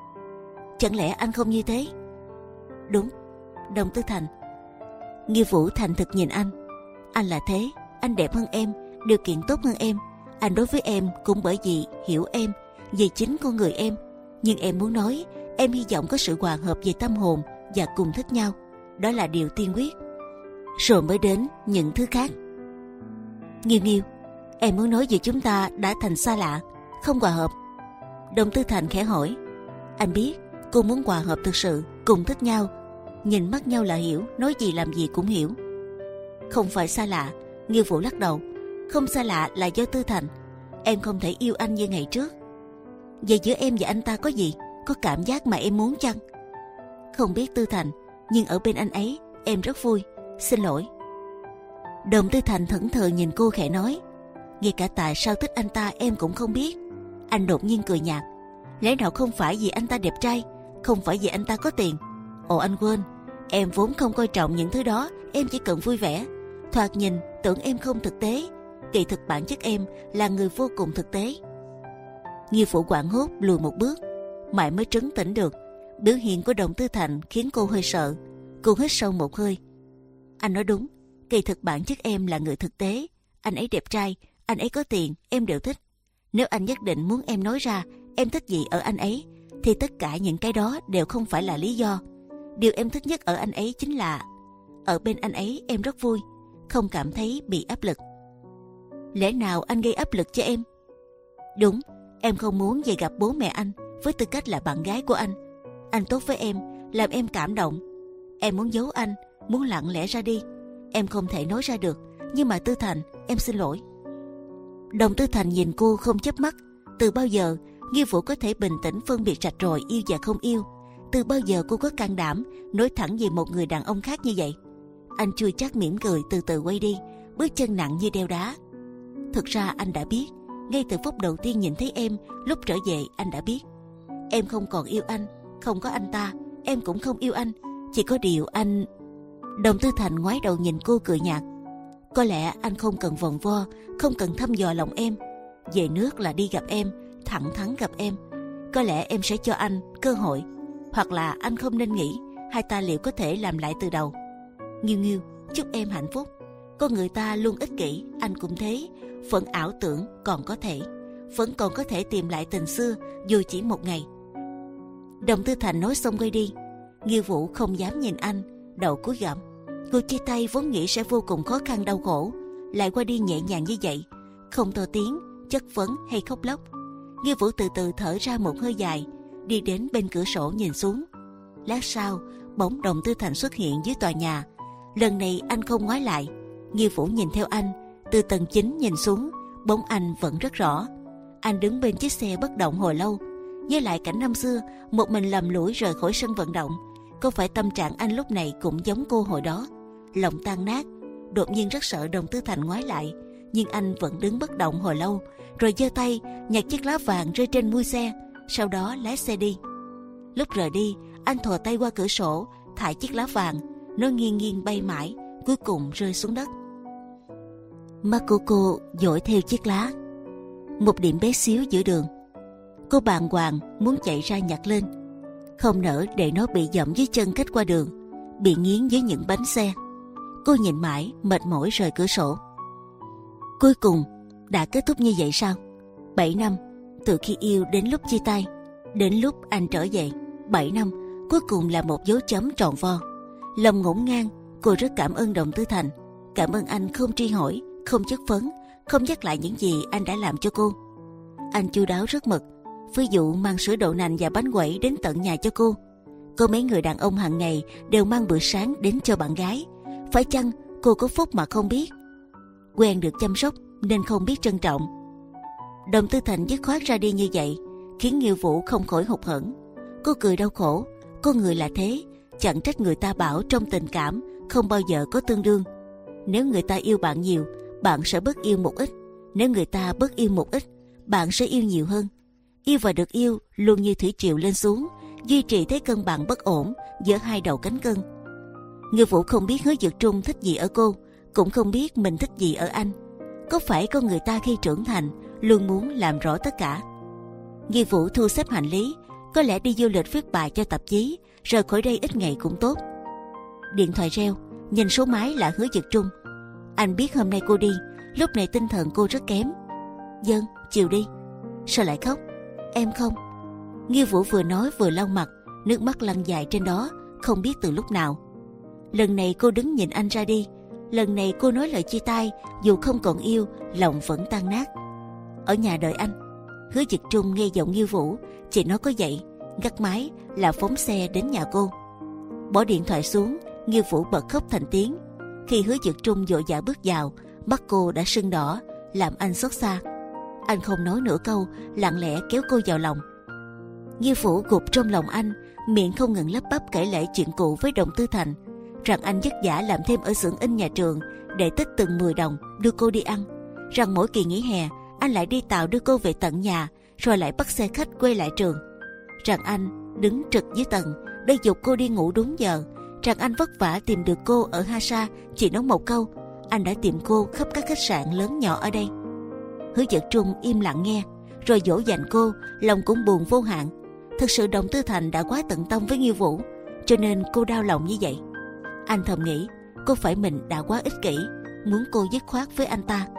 Chẳng lẽ anh không như thế? Đúng, Đồng Tư Thành. Như Vũ thành thực nhìn anh. Anh là thế, anh đẹp hơn em, điều kiện tốt hơn em. Anh đối với em cũng bởi vì hiểu em, vì chính con người em. Nhưng em muốn nói, em hy vọng có sự hòa hợp về tâm hồn và cùng thích nhau. Đó là điều tiên quyết. Rồi mới đến những thứ khác. Nghiêu Nghiêu, em muốn nói về chúng ta đã thành xa lạ, không hòa hợp. Đồng Tư Thành khẽ hỏi. Anh biết cô muốn hòa hợp thực sự, cùng thích nhau. Nhìn mắt nhau là hiểu, nói gì làm gì cũng hiểu. Không phải xa lạ. Nghiêu Vũ lắc đầu. Không xa lạ là do Tư Thành. Em không thể yêu anh như ngày trước. Vậy giữa em và anh ta có gì? Có cảm giác mà em muốn chăng? Không biết Tư Thành, nhưng ở bên anh ấy em rất vui. Xin lỗi. Đồng Tư Thành thẫn thờ nhìn cô khẽ nói. Ngay cả tại sao thích anh ta em cũng không biết. Anh đột nhiên cười nhạt. Lẽ nào không phải vì anh ta đẹp trai, không phải vì anh ta có tiền? Ồ, anh quên, em vốn không coi trọng những thứ đó. Em chỉ cần vui vẻ. Thoạt nhìn tưởng em không thực tế, kỳ thực bản chất em là người vô cùng thực tế. Nghi Phụ hoảng hốt lùi một bước, mãi mới trấn tĩnh được. Biểu hiện của Đồng Tư Thành khiến cô hơi sợ. Cô hít sâu một hơi. Anh nói đúng, kỳ thực bản chất em là người thực tế. Anh ấy đẹp trai, anh ấy có tiền, em đều thích. Nếu anh nhất định muốn em nói ra em thích gì ở anh ấy, thì tất cả những cái đó đều không phải là lý do. Điều em thích nhất ở anh ấy chính là ở bên anh ấy em rất vui, không cảm thấy bị áp lực. Lẽ nào anh gây áp lực cho em? Đúng, em không muốn về gặp bố mẹ anh với tư cách là bạn gái của anh. Anh tốt với em, làm em cảm động. Em muốn giấu anh, muốn lặng lẽ ra đi. Em không thể nói ra được. Nhưng mà Tư Thành, em xin lỗi. Đồng Tư Thành nhìn cô không chớp mắt. Từ bao giờ Nghi Vũ có thể bình tĩnh phân biệt rạch ròi yêu và không yêu? Từ bao giờ cô có can đảm nói thẳng về một người đàn ông khác như vậy? Anh chui chắc mỉm cười, từ từ quay đi, bước chân nặng như đeo đá. Thực ra anh đã biết, ngay từ phút đầu tiên nhìn thấy em, lúc trở về anh đã biết. Em không còn yêu anh, không có anh ta, em cũng không yêu anh. Chỉ có điều anh... Đồng Tư Thành ngoái đầu nhìn cô cười nhạt. Có lẽ anh không cần vòng vo, không cần thăm dò lòng em. Về nước là đi gặp em, thẳng thắn gặp em. Có lẽ em sẽ cho anh cơ hội. Hoặc là anh không nên nghĩ hai ta liệu có thể làm lại từ đầu. Nghiêu Nghiêu, chúc em hạnh phúc. Con người ta luôn ích kỷ, anh cũng thế. Vẫn ảo tưởng còn có thể, vẫn còn có thể tìm lại tình xưa dù chỉ một ngày. Đồng Tư Thành nói xong quay đi. Nghiêu Vũ không dám nhìn anh, đầu cúi gằm. Cuộc chia tay vốn nghĩ sẽ vô cùng khó khăn đau khổ, lại qua đi nhẹ nhàng như vậy, không to tiếng, chất vấn hay khóc lóc. Nghiêu Vũ từ từ thở ra một hơi dài, đi đến bên cửa sổ nhìn xuống. Lát sau, bóng Đồng Tư Thành xuất hiện dưới tòa nhà. Lần này anh không ngoái lại. Nghiêu Vũ nhìn theo anh, từ tầng chín nhìn xuống, bóng anh vẫn rất rõ. Anh đứng bên chiếc xe bất động hồi lâu, nhớ lại cảnh năm xưa một mình lầm lũi rời khỏi sân vận động. Có phải tâm trạng anh lúc này cũng giống cô hồi đó, lòng tan nát. Đột nhiên rất sợ Đồng Tư Thành ngoái lại, nhưng anh vẫn đứng bất động hồi lâu, rồi giơ tay nhặt chiếc lá vàng rơi trên mui xe, sau đó lái xe đi. Lúc rời đi, anh thò tay qua cửa sổ thả chiếc lá vàng, nó nghiêng nghiêng bay mãi, cuối cùng rơi xuống đất. Mắt của cô dõi theo chiếc lá. Một điểm bé xíu giữa đường. Cô bàng hoàng muốn chạy ra nhặt lên, không nỡ để nó bị dẫm dưới chân cách qua đường, bị nghiến dưới những bánh xe. Cô nhìn mãi mệt mỏi rời cửa sổ. Cuối cùng đã kết thúc như vậy sao? Bảy năm từ khi yêu đến lúc chia tay, đến lúc anh trở về. Bảy năm cuối cùng là một dấu chấm tròn vo. Lòng ngổn ngang, cô rất cảm ơn Đồng Tư Thành. Cảm ơn anh không truy hỏi, không chất vấn, không nhắc lại những gì anh đã làm cho cô. Anh chu đáo rất mực, ví dụ mang sữa đậu nành và bánh quẩy đến tận nhà cho cô. Có mấy người đàn ông hàng ngày đều mang bữa sáng đến cho bạn gái. Phải chăng cô có phúc mà không biết? Quen được chăm sóc nên không biết trân trọng. Đồng Tư Thành dứt khoát ra đi như vậy, khiến Nghiêu Vũ không khỏi hụt hẫng. Cô cười đau khổ. Con người là thế, chẳng trách người ta bảo trong tình cảm không bao giờ có tương đương. Nếu người ta yêu bạn nhiều, bạn sẽ bớt yêu một ít. Nếu người ta bớt yêu một ít, bạn sẽ yêu nhiều hơn. Yêu và được yêu luôn như thủy triều lên xuống, duy trì thế cân bằng bất ổn giữa hai đầu cánh cân. Ngư Vũ không biết Hứa Dực Trung thích gì ở cô, cũng không biết mình thích gì ở anh. Có phải con người ta khi trưởng thành luôn muốn làm rõ tất cả? Ngư Vũ thu xếp hành lý, có lẽ đi du lịch viết bài cho tạp chí, rời khỏi đây ít ngày cũng tốt. Điện thoại reo, nhìn số máy là Hứa Dực Trung. Anh biết hôm nay cô đi, lúc này tinh thần cô rất kém. Dân, chiều đi. Sao lại khóc? Em không. Ngư Vũ vừa nói vừa lau mặt, nước mắt lăn dài trên đó, không biết từ lúc nào. Lần này cô đứng nhìn anh ra đi, lần này cô nói lời chia tay, dù không còn yêu, lòng vẫn tan nát. Ở nhà đợi anh. Hứa Dực Trung nghe giọng Ngư Vũ, chỉ nói có vậy, gắt máy là phóng xe đến nhà cô. Bỏ điện thoại xuống, Ngư Vũ bật khóc thành tiếng. Khi Hứa Dực Trung vội vã bước vào, mắt cô đã sưng đỏ, làm anh xót xa. Anh không nói nửa câu, lặng lẽ kéo cô vào lòng. Ngư Vũ gục trong lòng anh, miệng không ngừng lắp bắp kể lại chuyện cũ với Đồng Tư Thành, rằng anh vất vả làm thêm ở xưởng in nhà trường để tích từng mười đồng đưa cô đi ăn, rằng mỗi kỳ nghỉ hè anh lại đi tàu đưa cô về tận nhà, rồi lại bắt xe khách quay lại trường, rằng anh đứng trực dưới tầng để giục cô đi ngủ đúng giờ, rằng anh vất vả tìm được cô ở Ha Sa, chỉ nói một câu, anh đã tìm cô khắp các khách sạn lớn nhỏ ở đây. Hứa Dực Trung im lặng nghe, rồi dỗ dành cô, lòng cũng buồn vô hạn. Thực sự Đồng Tư Thành đã quá tận tâm với Ngư Vũ, cho nên cô đau lòng như vậy. Anh thầm nghĩ, có phải mình đã quá ích kỷ, muốn cô dứt khoát với anh ta.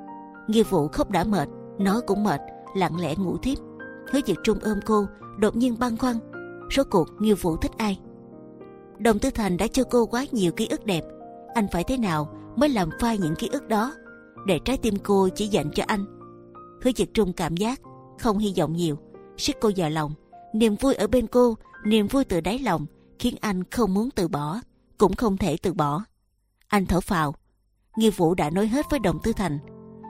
Ngư Vũ khóc đã mệt, nói cũng mệt, lặng lẽ ngủ thiếp. Hứa Dực Trung ôm cô, đột nhiên băn khoăn, rốt cuộc Ngư Vũ thích ai? Đồng Tư Thành đã cho cô quá nhiều ký ức đẹp, anh phải thế nào mới làm phai những ký ức đó, để trái tim cô chỉ dành cho anh? Hứa Dực Trung cảm giác không hy vọng nhiều, siết cô vào lòng. Niềm vui ở bên cô, niềm vui từ đáy lòng, khiến anh không muốn từ bỏ, cũng không thể từ bỏ. Anh thở phào. Ngư Vũ đã nói hết với Đồng Tư Thành,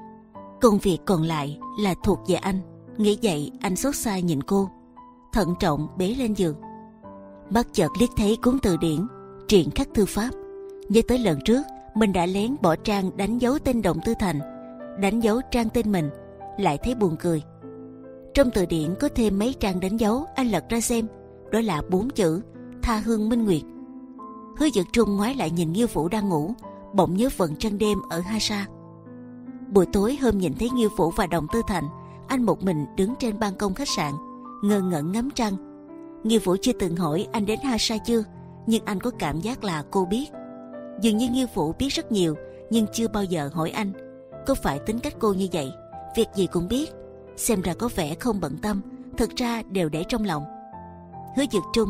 công việc còn lại là thuộc về anh. Nghĩ vậy, anh xót xa nhìn cô, thận trọng bế lên giường. Mắt chợt liếc thấy cuốn từ điển Triện khắc thư pháp, nhớ tới lần trước mình đã lén bỏ trang đánh dấu tên Đồng Tư Thành, đánh dấu trang tên mình, lại thấy buồn cười. Trong từ điển có thêm mấy trang đánh dấu, anh lật ra xem, đó là bốn chữ Tha Hương Minh Nguyệt. Hứa Dực Trung ngoái lại nhìn Ngư Vũ đang ngủ, bỗng nhớ vận trăng đêm ở Ha Sa. Buổi tối hôm nhìn thấy Ngư Vũ và Đồng Tư Thành, anh một mình đứng trên ban công khách sạn, ngơ ngẩn ngắm trăng. Ngư Vũ chưa từng hỏi anh đến Ha Sa chưa, nhưng anh có cảm giác là cô biết. Dường như Ngư Vũ biết rất nhiều, nhưng chưa bao giờ hỏi anh. Có phải tính cách cô như vậy, việc gì cũng biết, xem ra có vẻ không bận tâm, thực ra đều để trong lòng. Hứa Dực Trung.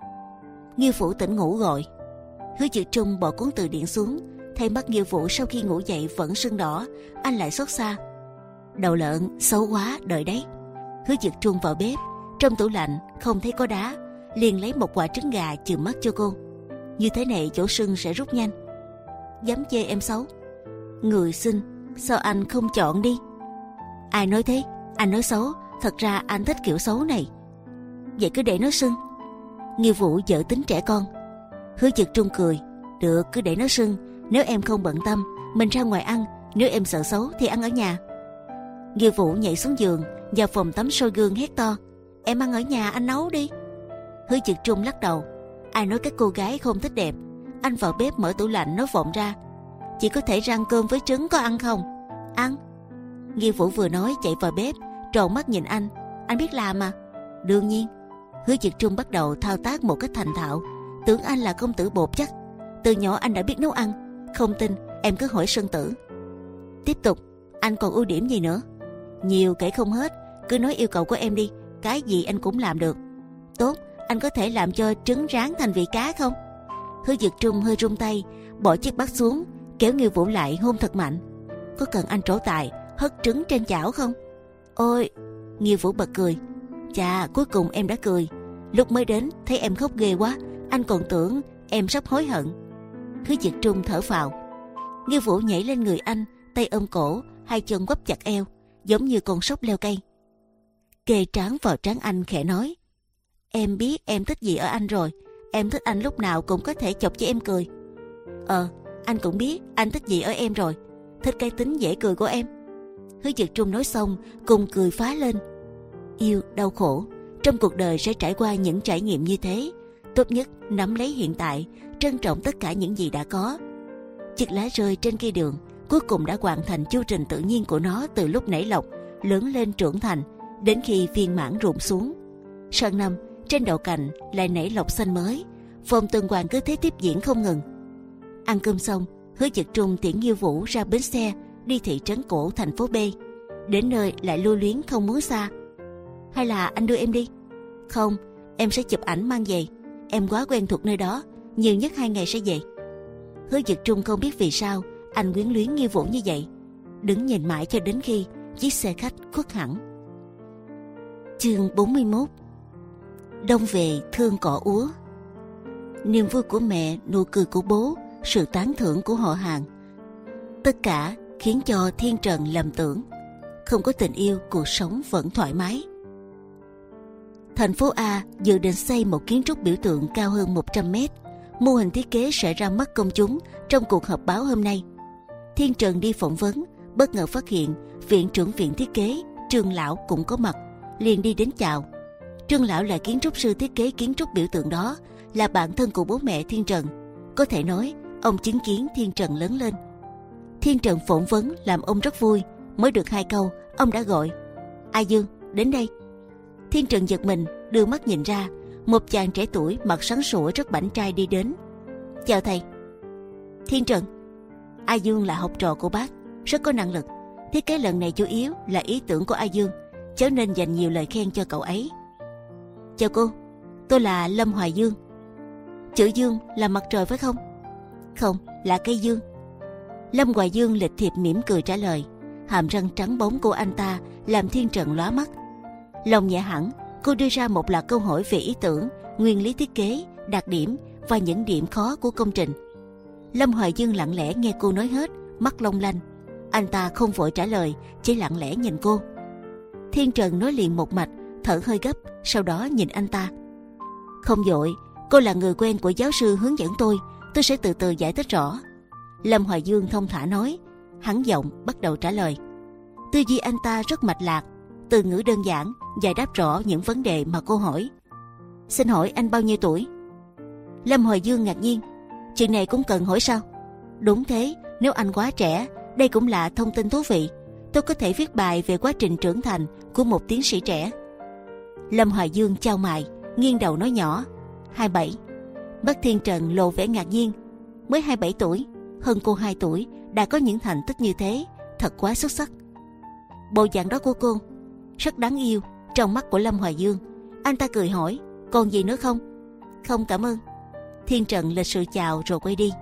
Ngư Vũ tỉnh ngủ gọi. Hứa Dực Trung bỏ cuốn từ điển xuống, thấy mắt Ngư Vũ sau khi ngủ dậy vẫn sưng đỏ, anh lại xót xa. Đầu lợn xấu quá, đợi đấy. Hứa Dực Trung vào bếp, trong tủ lạnh không thấy có đá, liền lấy một quả trứng gà chườm mắt cho cô. Như thế này chỗ sưng sẽ rút nhanh. Dám chê em xấu? Người xinh, sao anh không chọn đi? Ai nói thế? Anh nói xấu, thật ra anh thích kiểu xấu này. Vậy cứ để nó sưng. Ngư Vũ dở tính trẻ con. Hứa Dực Trung cười. Được, cứ để nó sưng. Nếu em không bận tâm, mình ra ngoài ăn. Nếu em sợ xấu thì ăn ở nhà. Ngư Vũ nhảy xuống giường, vào phòng tắm soi gương hét to, em ăn ở nhà, anh nấu đi. Hứa Dực Trung lắc đầu. Ai nói các cô gái không thích đẹp? Anh vào bếp mở tủ lạnh nói vọng ra, chỉ có thể rang cơm với trứng, có ăn không? Ăn. Ngư Vũ vừa nói chạy vào bếp, tròn mắt nhìn anh. Anh biết làm mà. Đương nhiên. Hứa Dực Trung bắt đầu thao tác một cách thành thạo, tưởng anh là công tử bột chắc. Từ nhỏ anh đã biết nấu ăn, không tin em cứ hỏi Sơn Tử. Tiếp tục. Anh còn ưu điểm gì nữa? Nhiều kể không hết, cứ nói yêu cầu của em đi, cái gì anh cũng làm được. Tốt, anh có thể làm cho trứng rán thành vị cá không? Hứa Dực Trung hơi run tay, bỏ chiếc bát xuống, kéo Ngư Vũ lại hôn thật mạnh. Có cần anh trổ tài hất trứng trên chảo không? Ôi! Ngư Vũ bật cười. Chà, cuối cùng em đã cười. Lúc mới đến thấy em khóc ghê quá, anh còn tưởng em sắp hối hận. Hứa Dực Trung thở phào. Ngư Vũ nhảy lên người anh, tay ôm cổ, hai chân quắp chặt eo, giống như con sóc leo cây. Kề trán vào trán anh khẽ nói, em biết em thích gì ở anh rồi. Em thích anh lúc nào cũng có thể chọc cho em cười. Ờ, anh cũng biết anh thích gì ở em rồi. Thích cái tính dễ cười của em. Hứa Dực Trung nói xong cùng cười phá lên. Yêu đau khổ, Trong cuộc đời sẽ trải qua những trải nghiệm như thế. Tốt nhất nắm lấy hiện tại, trân trọng tất cả những gì đã có. Chiếc lá rơi trên cây đường cuối cùng đã hoàn thành chu trình tự nhiên của nó từ lúc nảy lộc, lớn lên trưởng thành, đến khi viên mãn rụng xuống. Sang năm, trên đầu cành lại nảy lộc xanh mới. Vòng tuần hoàn cứ thế tiếp diễn không ngừng. Ăn cơm xong, Hứa Dực Trung tiễn Nghiêu Vũ ra bến xe, đi thị trấn cổ thành phố B. Đến nơi lại lưu luyến không muốn xa. Hay là anh đưa em đi? Không, em sẽ chụp ảnh mang về. Em quá quen thuộc nơi đó, nhiều nhất hai ngày sẽ về. Hứa Dực Trung không biết vì sao anh quyến luyến Nghiêu Vũ như vậy, đứng nhìn mãi cho đến khi chiếc xe khách khuất hẳn. Chương bốn mươi mốt. Đông về thương cỏ úa. Niềm vui của mẹ, nụ cười của bố, sự tán thưởng của họ hàng, tất cả khiến cho Thiên Trần lầm tưởng không có tình yêu, cuộc sống vẫn thoải mái. Thành phố A dự định xây một kiến trúc biểu tượng cao hơn một trăm mét. Mô hình thiết kế sẽ ra mắt công chúng trong cuộc họp báo hôm nay. Thiên Trần đi phỏng vấn, bất ngờ phát hiện viện trưởng viện thiết kế Trương Lão cũng có mặt, liền đi đến chào. Trương Lão là kiến trúc sư thiết kế kiến trúc biểu tượng đó, là bạn thân của bố mẹ Thiên Trần. Có thể nói ông chứng kiến Thiên Trần lớn lên. Thiên Trần phỏng vấn làm ông rất vui. Mới được hai câu, ông đã gọi: A Dương, đến đây. Thiên Trần giật mình, đưa mắt nhìn ra, một chàng trẻ tuổi mặt sáng sủa rất bảnh trai đi đến. Chào thầy. Thiên Trần: A Dương là học trò của bác, rất có năng lực. Thiết kế lần này chủ yếu là ý tưởng của A Dương, cháu nên dành nhiều lời khen cho cậu ấy. Chào cô, tôi là Lâm Hoài Dương. Chữ Dương là mặt trời phải không? Không, là cây dương. Lâm Hoài Dương lịch thiệp mỉm cười trả lời. Hàm răng trắng bóng của anh ta làm Thiên Trần lóa mắt. Lòng nhẹ hẳn, cô đưa ra một loạt câu hỏi về ý tưởng, nguyên lý thiết kế, đặc điểm và những điểm khó của công trình. Lâm Hoài Dương lặng lẽ nghe cô nói hết, mắt long lanh. Anh ta không vội trả lời, chỉ lặng lẽ nhìn cô. Thiên Trần nói liền một mạch, thở hơi gấp, sau đó nhìn anh ta. Không vội, cô là người quen của giáo sư hướng dẫn tôi, tôi sẽ từ từ giải thích rõ. Lâm Hoài Dương thông thả nói. Hắn giọng bắt đầu trả lời. Tư duy anh ta rất mạch lạc, từ ngữ đơn giản, giải đáp rõ những vấn đề mà cô hỏi. Xin hỏi anh bao nhiêu tuổi? Lâm Hoài Dương ngạc nhiên. Chuyện này cũng cần hỏi sao? Đúng thế, nếu anh quá trẻ, đây cũng là thông tin thú vị. Tôi có thể viết bài về quá trình trưởng thành của một tiến sĩ trẻ. Lâm Hoài Dương chau mày, nghiêng đầu nói nhỏ. hai mươi bảy. Mắt Thiên Trần lộ vẻ ngạc nhiên. Mới hai mươi bảy tuổi, hơn cô hai tuổi, đã có những thành tích như thế, thật quá xuất sắc. Bộ dạng đó của cô rất đáng yêu trong mắt của Lâm Hoài Dương. Anh ta cười hỏi, còn gì nữa không? Không, cảm ơn. Thiên Trần lịch sự chào rồi quay đi.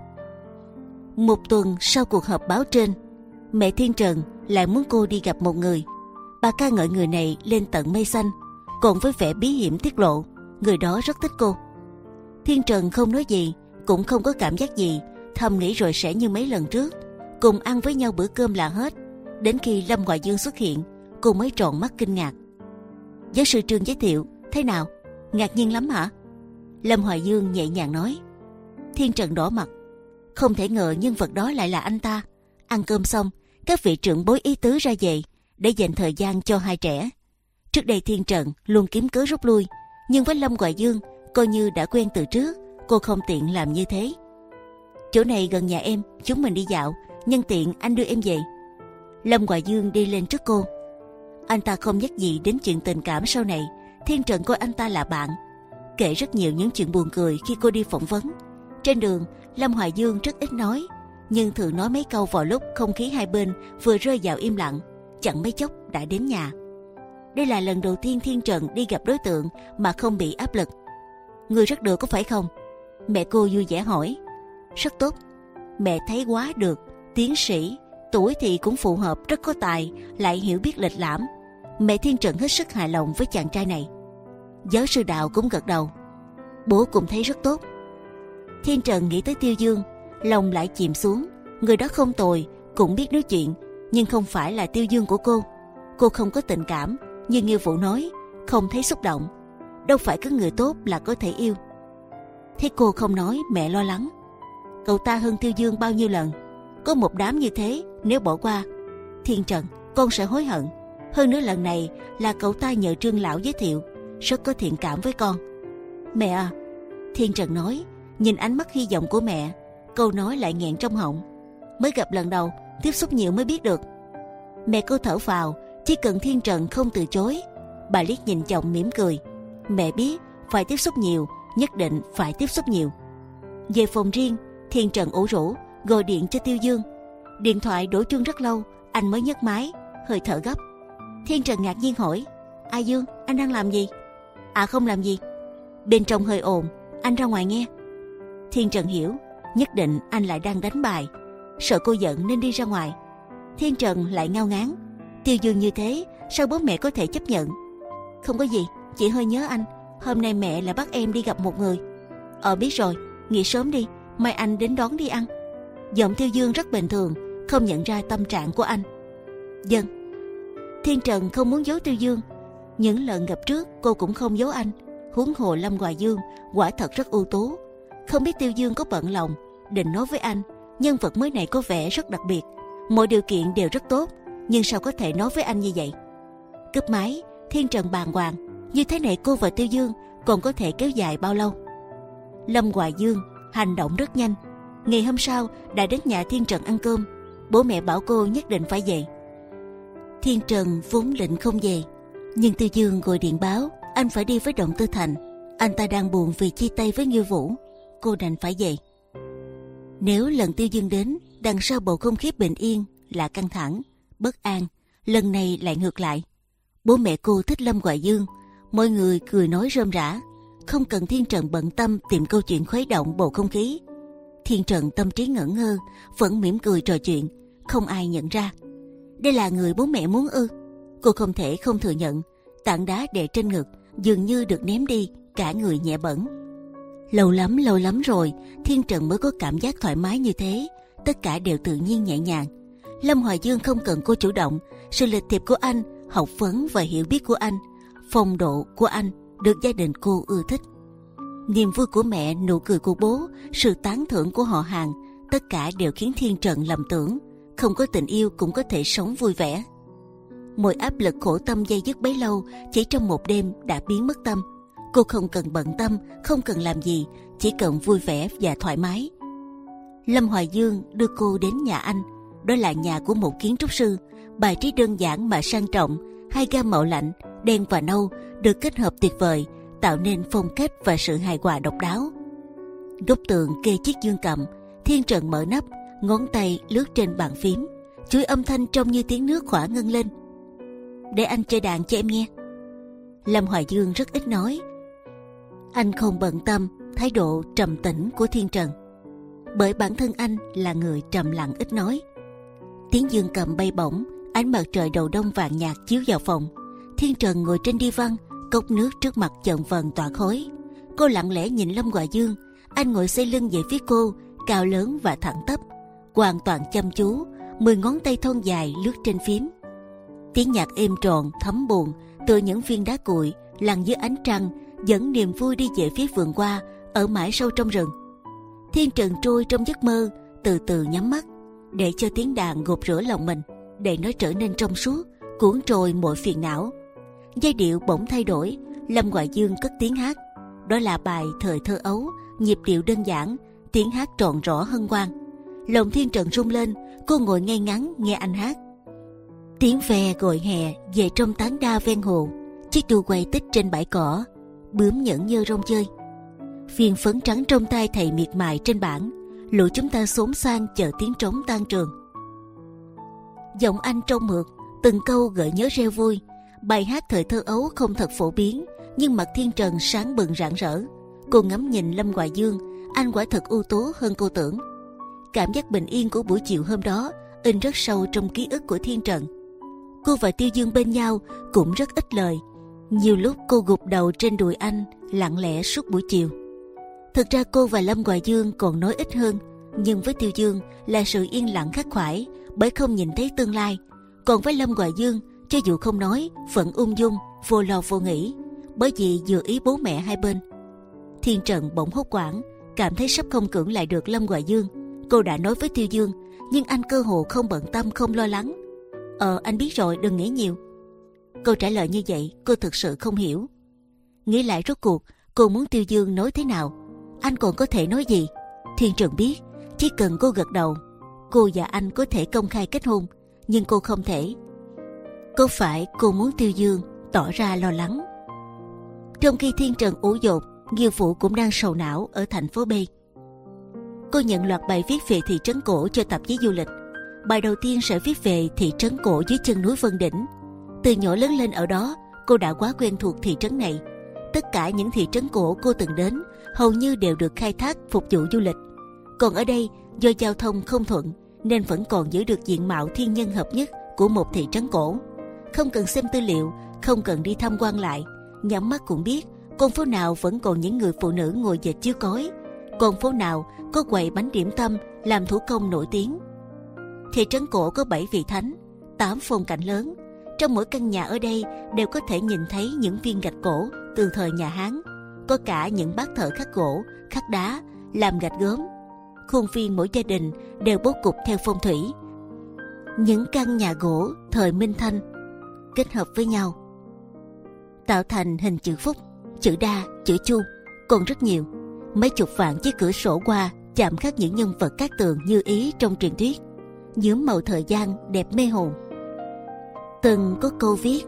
Một tuần sau cuộc họp báo trên, mẹ Thiên Trần lại muốn cô đi gặp một người. Bà ca ngợi người này lên tận mây xanh, còn với vẻ bí hiểm tiết lộ người đó rất thích cô. Thiên Trần không nói gì, cũng không có cảm giác gì, thầm nghĩ rồi sẽ như mấy lần trước, cùng ăn với nhau bữa cơm là hết. Đến khi Lâm Hoài Dương xuất hiện, cô mới tròn mắt kinh ngạc. Giáo sư Trương giới thiệu, thế nào? Ngạc nhiên lắm hả? Lâm Hoài Dương nhẹ nhàng nói. Thiên Trần đỏ mặt, không thể ngờ nhân vật đó lại là anh ta. Ăn cơm xong, các vị trưởng bối ý tứ ra về để dành thời gian cho hai trẻ. Trước đây Thiên Trần luôn kiếm cớ rút lui, nhưng với Lâm Hoài Dương coi như đã quen từ trước, cô không tiện làm như thế. Chỗ này gần nhà em, chúng mình đi dạo, nhân tiện anh đưa em về. Lâm Hoài Dương đi lên trước cô. Anh ta không nhắc gì đến chuyện tình cảm sau này. Thiên Trần coi anh ta là bạn, kể rất nhiều những chuyện buồn cười khi cô đi phỏng vấn. Trên đường, Lâm Hoài Dương rất ít nói, nhưng thường nói mấy câu vào lúc không khí hai bên vừa rơi vào im lặng. Chẳng mấy chốc đã đến nhà. Đây là lần đầu tiên Thiên Trần đi gặp đối tượng mà không bị áp lực. Người rất được có phải không? Mẹ cô vui vẻ hỏi. Rất tốt. Mẹ thấy quá được. Tiến sĩ, tuổi thì cũng phù hợp, rất có tài, lại hiểu biết lịch lãm. Mẹ Thiên Trần hết sức hài lòng với chàng trai này. Giáo sư Đạo cũng gật đầu. Bố cũng thấy rất tốt. Thiên Trần nghĩ tới Tiêu Dương, lòng lại chìm xuống. Người đó không tồi, cũng biết nói chuyện, nhưng không phải là Tiêu Dương của cô. Cô không có tình cảm, như Nghiêu Vũ nói, không thấy xúc động. Đâu phải cứ người tốt là có thể yêu. Thấy cô không nói, mẹ lo lắng. Cậu ta hơn Tiêu Dương bao nhiêu lần? Có một đám như thế, nếu bỏ qua, Thiên Trần, con sẽ hối hận. Hơn nữa lần này là cậu ta nhờ Trương lão giới thiệu, rất có thiện cảm với con. Mẹ à, Thiên Trần nói, nhìn ánh mắt hy vọng của mẹ, câu nói lại nghẹn trong họng. Mới gặp lần đầu, tiếp xúc nhiều mới biết được. Mẹ cô thở phào, chỉ cần Thiên Trần không từ chối. Bà liếc nhìn chồng mỉm cười. Mẹ biết phải tiếp xúc nhiều, nhất định phải tiếp xúc nhiều. Về phòng riêng, Thiên Trần ủ rũ gọi điện cho Tiêu Dương. Điện thoại đổ chuông rất lâu, anh mới nhấc máy, hơi thở gấp. Thiên Trần ngạc nhiên hỏi, A Dương, anh đang làm gì? À không làm gì. Bên trong hơi ồn, anh ra ngoài nghe. Thiên Trần hiểu, nhất định anh lại đang đánh bài, sợ cô giận nên đi ra ngoài. Thiên Trần lại ngao ngán, Tiêu Dương như thế sao bố mẹ có thể chấp nhận? Không có gì, chị hơi nhớ anh. Hôm nay mẹ lại bắt em đi gặp một người. Ờ biết rồi, nghỉ sớm đi, mai anh đến đón đi ăn. Giọng Tiêu Dương rất bình thường, không nhận ra tâm trạng của anh. Vâng. Thiên Trần không muốn giấu Tiêu Dương. Những lần gặp trước cô cũng không giấu anh. Huống hồ Lâm Hoài Dương quả thật rất ưu tú. Không biết Tiêu Dương có bận lòng, định nói với anh, nhân vật mới này có vẻ rất đặc biệt, mọi điều kiện đều rất tốt, nhưng sao có thể nói với anh như vậy? Cúp máy, Thiên Trần bàng hoàng, như thế này cô và Tiêu Dương còn có thể kéo dài bao lâu? Lâm Hoài Dương hành động rất nhanh. Ngày hôm sau đã đến nhà Thiên Trần ăn cơm. Bố mẹ bảo cô nhất định phải về. Thiên Trần vốn định không về, nhưng Tiêu Dương gọi điện báo anh phải đi với Động Tư Thành. Anh ta đang buồn vì chia tay với Nghiêu Vũ. Cô đành phải về. Nếu lần Tiêu Dương đến, đằng sau bầu không khí bình yên là căng thẳng, bất an, lần này lại ngược lại. Bố mẹ cô thích Lâm Hoài Dương, mọi người cười nói rôm rả, không cần Thiên Trần bận tâm tìm câu chuyện khuấy động bầu không khí. Thiên Trần tâm trí ngẩn ngơ, vẫn mỉm cười trò chuyện, không ai nhận ra. Đây là người bố mẹ muốn ư? Cô không thể không thừa nhận, tảng đá đè trên ngực dường như được ném đi, cả người nhẹ bẫng. Lâu lắm lâu lắm rồi, Thiên Trần mới có cảm giác thoải mái như thế, tất cả đều tự nhiên nhẹ nhàng. Lâm Hoài Dương không cần cô chủ động, sự lịch thiệp của anh, học vấn và hiểu biết của anh, phong độ của anh được gia đình cô ưa thích. Niềm vui của mẹ, nụ cười của bố, sự tán thưởng của họ hàng, tất cả đều khiến Thiên Trần lầm tưởng không có tình yêu cũng có thể sống vui vẻ. Mọi áp lực khổ tâm dây dứt bấy lâu chỉ trong một đêm đã biến mất tâm. Cô không cần bận tâm, không cần làm gì, chỉ cần vui vẻ và thoải mái. Lâm Hoài Dương đưa cô đến nhà anh. Đó là nhà của một kiến trúc sư, bài trí đơn giản mà sang trọng, hai gam màu lạnh đen và nâu được kết hợp tuyệt vời, tạo nên phong cách và sự hài hòa độc đáo. Góc tường kê chiếc dương cầm. Thiên Trần mở nắp, ngón tay lướt trên bàn phím, chuỗi âm thanh trông như tiếng nước khỏa ngân lên. Để anh chơi đàn cho em nghe. Lâm Hoài Dương rất ít nói. Anh không bận tâm thái độ trầm tĩnh của Thiên Trần, bởi bản thân anh là người trầm lặng ít nói. Tiếng dương cầm bay bổng, ánh mặt trời đầu đông vàng nhạt chiếu vào phòng. Thiên Trần ngồi trên đi văn, cốc nước trước mặt chợn vần tỏa khói. Cô lặng lẽ nhìn Lâm Hoài Dương. Anh ngồi xoay lưng về phía cô, cao lớn và thẳng tắp, hoàn toàn chăm chú. Mười ngón tay thon dài lướt trên phím. Tiếng nhạc êm tròn thấm buồn, tựa những viên đá cuội lăn dưới ánh trăng, dẫn niềm vui đi về phía vườn hoa ở mãi sâu trong rừng. Thiên Trần trôi trong giấc mơ, từ từ nhắm mắt, để cho tiếng đàn gột rửa lòng mình, để nó trở nên trong suốt, cuốn trôi mọi phiền não. Giai điệu bỗng thay đổi, Lâm Hoài Dương cất tiếng hát. Đó là bài Thời thơ ấu, nhịp điệu đơn giản, tiếng hát tròn rõ hân hoan. Lòng Thiên Trần rung lên, cô ngồi ngay ngắn nghe anh hát. Tiếng ve gọi hè về trong tán đa ven hồ, chiếc đu quay tích trên bãi cỏ, bướm nhẫn nhơ rong chơi. Viên phấn trắng trong tay thầy miệt mài trên bảng, lũ chúng ta xốn sang chờ tiếng trống tan trường. Giọng anh trong mượt, từng câu gợi nhớ reo vui. Bài hát Thời thơ ấu không thật phổ biến, nhưng mặt Thiên Trần sáng bừng rạng rỡ. Cô ngắm nhìn Lâm Hoài Dương, anh quả thật ưu tú hơn cô tưởng. Cảm giác bình yên của buổi chiều hôm đó in rất sâu trong ký ức của Thiên Trần. Cô và Tiêu Dương bên nhau cũng rất ít lời. Nhiều lúc cô gục đầu trên đùi anh, lặng lẽ suốt buổi chiều. Thực ra cô và Lâm Hoài Dương còn nói ít hơn, nhưng với Tiêu Dương là sự yên lặng khắc khoải, bởi không nhìn thấy tương lai. Còn với Lâm Hoài Dương, cho dù không nói, vẫn ung dung, vô lo vô nghĩ, bởi vì vừa ý bố mẹ hai bên. Thiên Trần bỗng hốt hoảng, cảm thấy sắp không cưỡng lại được Lâm Hoài Dương. Cô đã nói với Tiêu Dương, nhưng anh cơ hồ không bận tâm, không lo lắng. Ờ anh biết rồi, đừng nghĩ nhiều. Câu trả lời như vậy cô thực sự không hiểu. Nghĩ lại rốt cuộc cô muốn Tiêu Dương nói thế nào, anh còn có thể nói gì? Thiên Trần biết chỉ cần cô gật đầu, cô và anh có thể công khai kết hôn, nhưng cô không thể. Có phải cô muốn Tiêu Dương tỏ ra lo lắng? Trong khi Thiên Trần ủ dột, Nghiêu Vũ cũng đang sầu não ở thành phố B. Cô nhận loạt bài viết về thị trấn cổ cho tạp chí du lịch. Bài đầu tiên sẽ viết về thị trấn cổ dưới chân núi Vân Đỉnh. Từ nhỏ lớn lên ở đó, cô đã quá quen thuộc thị trấn này. Tất cả những thị trấn cổ cô từng đến hầu như đều được khai thác phục vụ du lịch. Còn ở đây, do giao thông không thuận nên vẫn còn giữ được diện mạo thiên nhân hợp nhất của một thị trấn cổ. Không cần xem tư liệu, không cần đi tham quan lại, nhắm mắt cũng biết con phố nào vẫn còn những người phụ nữ ngồi dệt chiếu cối, con phố nào có quầy bánh điểm tâm làm thủ công nổi tiếng. Thị trấn cổ có bảy vị thánh, tám phong cảnh lớn. Trong mỗi căn nhà ở đây đều có thể nhìn thấy những viên gạch cổ từ thời nhà Hán, có cả những bát thờ khắc gỗ, khắc đá, làm gạch gốm. Khuôn viên mỗi gia đình đều bố cục theo phong thủy. Những căn nhà gỗ thời Minh Thanh kết hợp với nhau tạo thành hình chữ phúc, chữ đa, chữ chu, còn rất nhiều. Mấy chục vạn chiếc cửa sổ qua chạm khắc những nhân vật cát tường như ý trong truyền thuyết, nhuốm màu thời gian đẹp mê hồn. Từng có câu viết: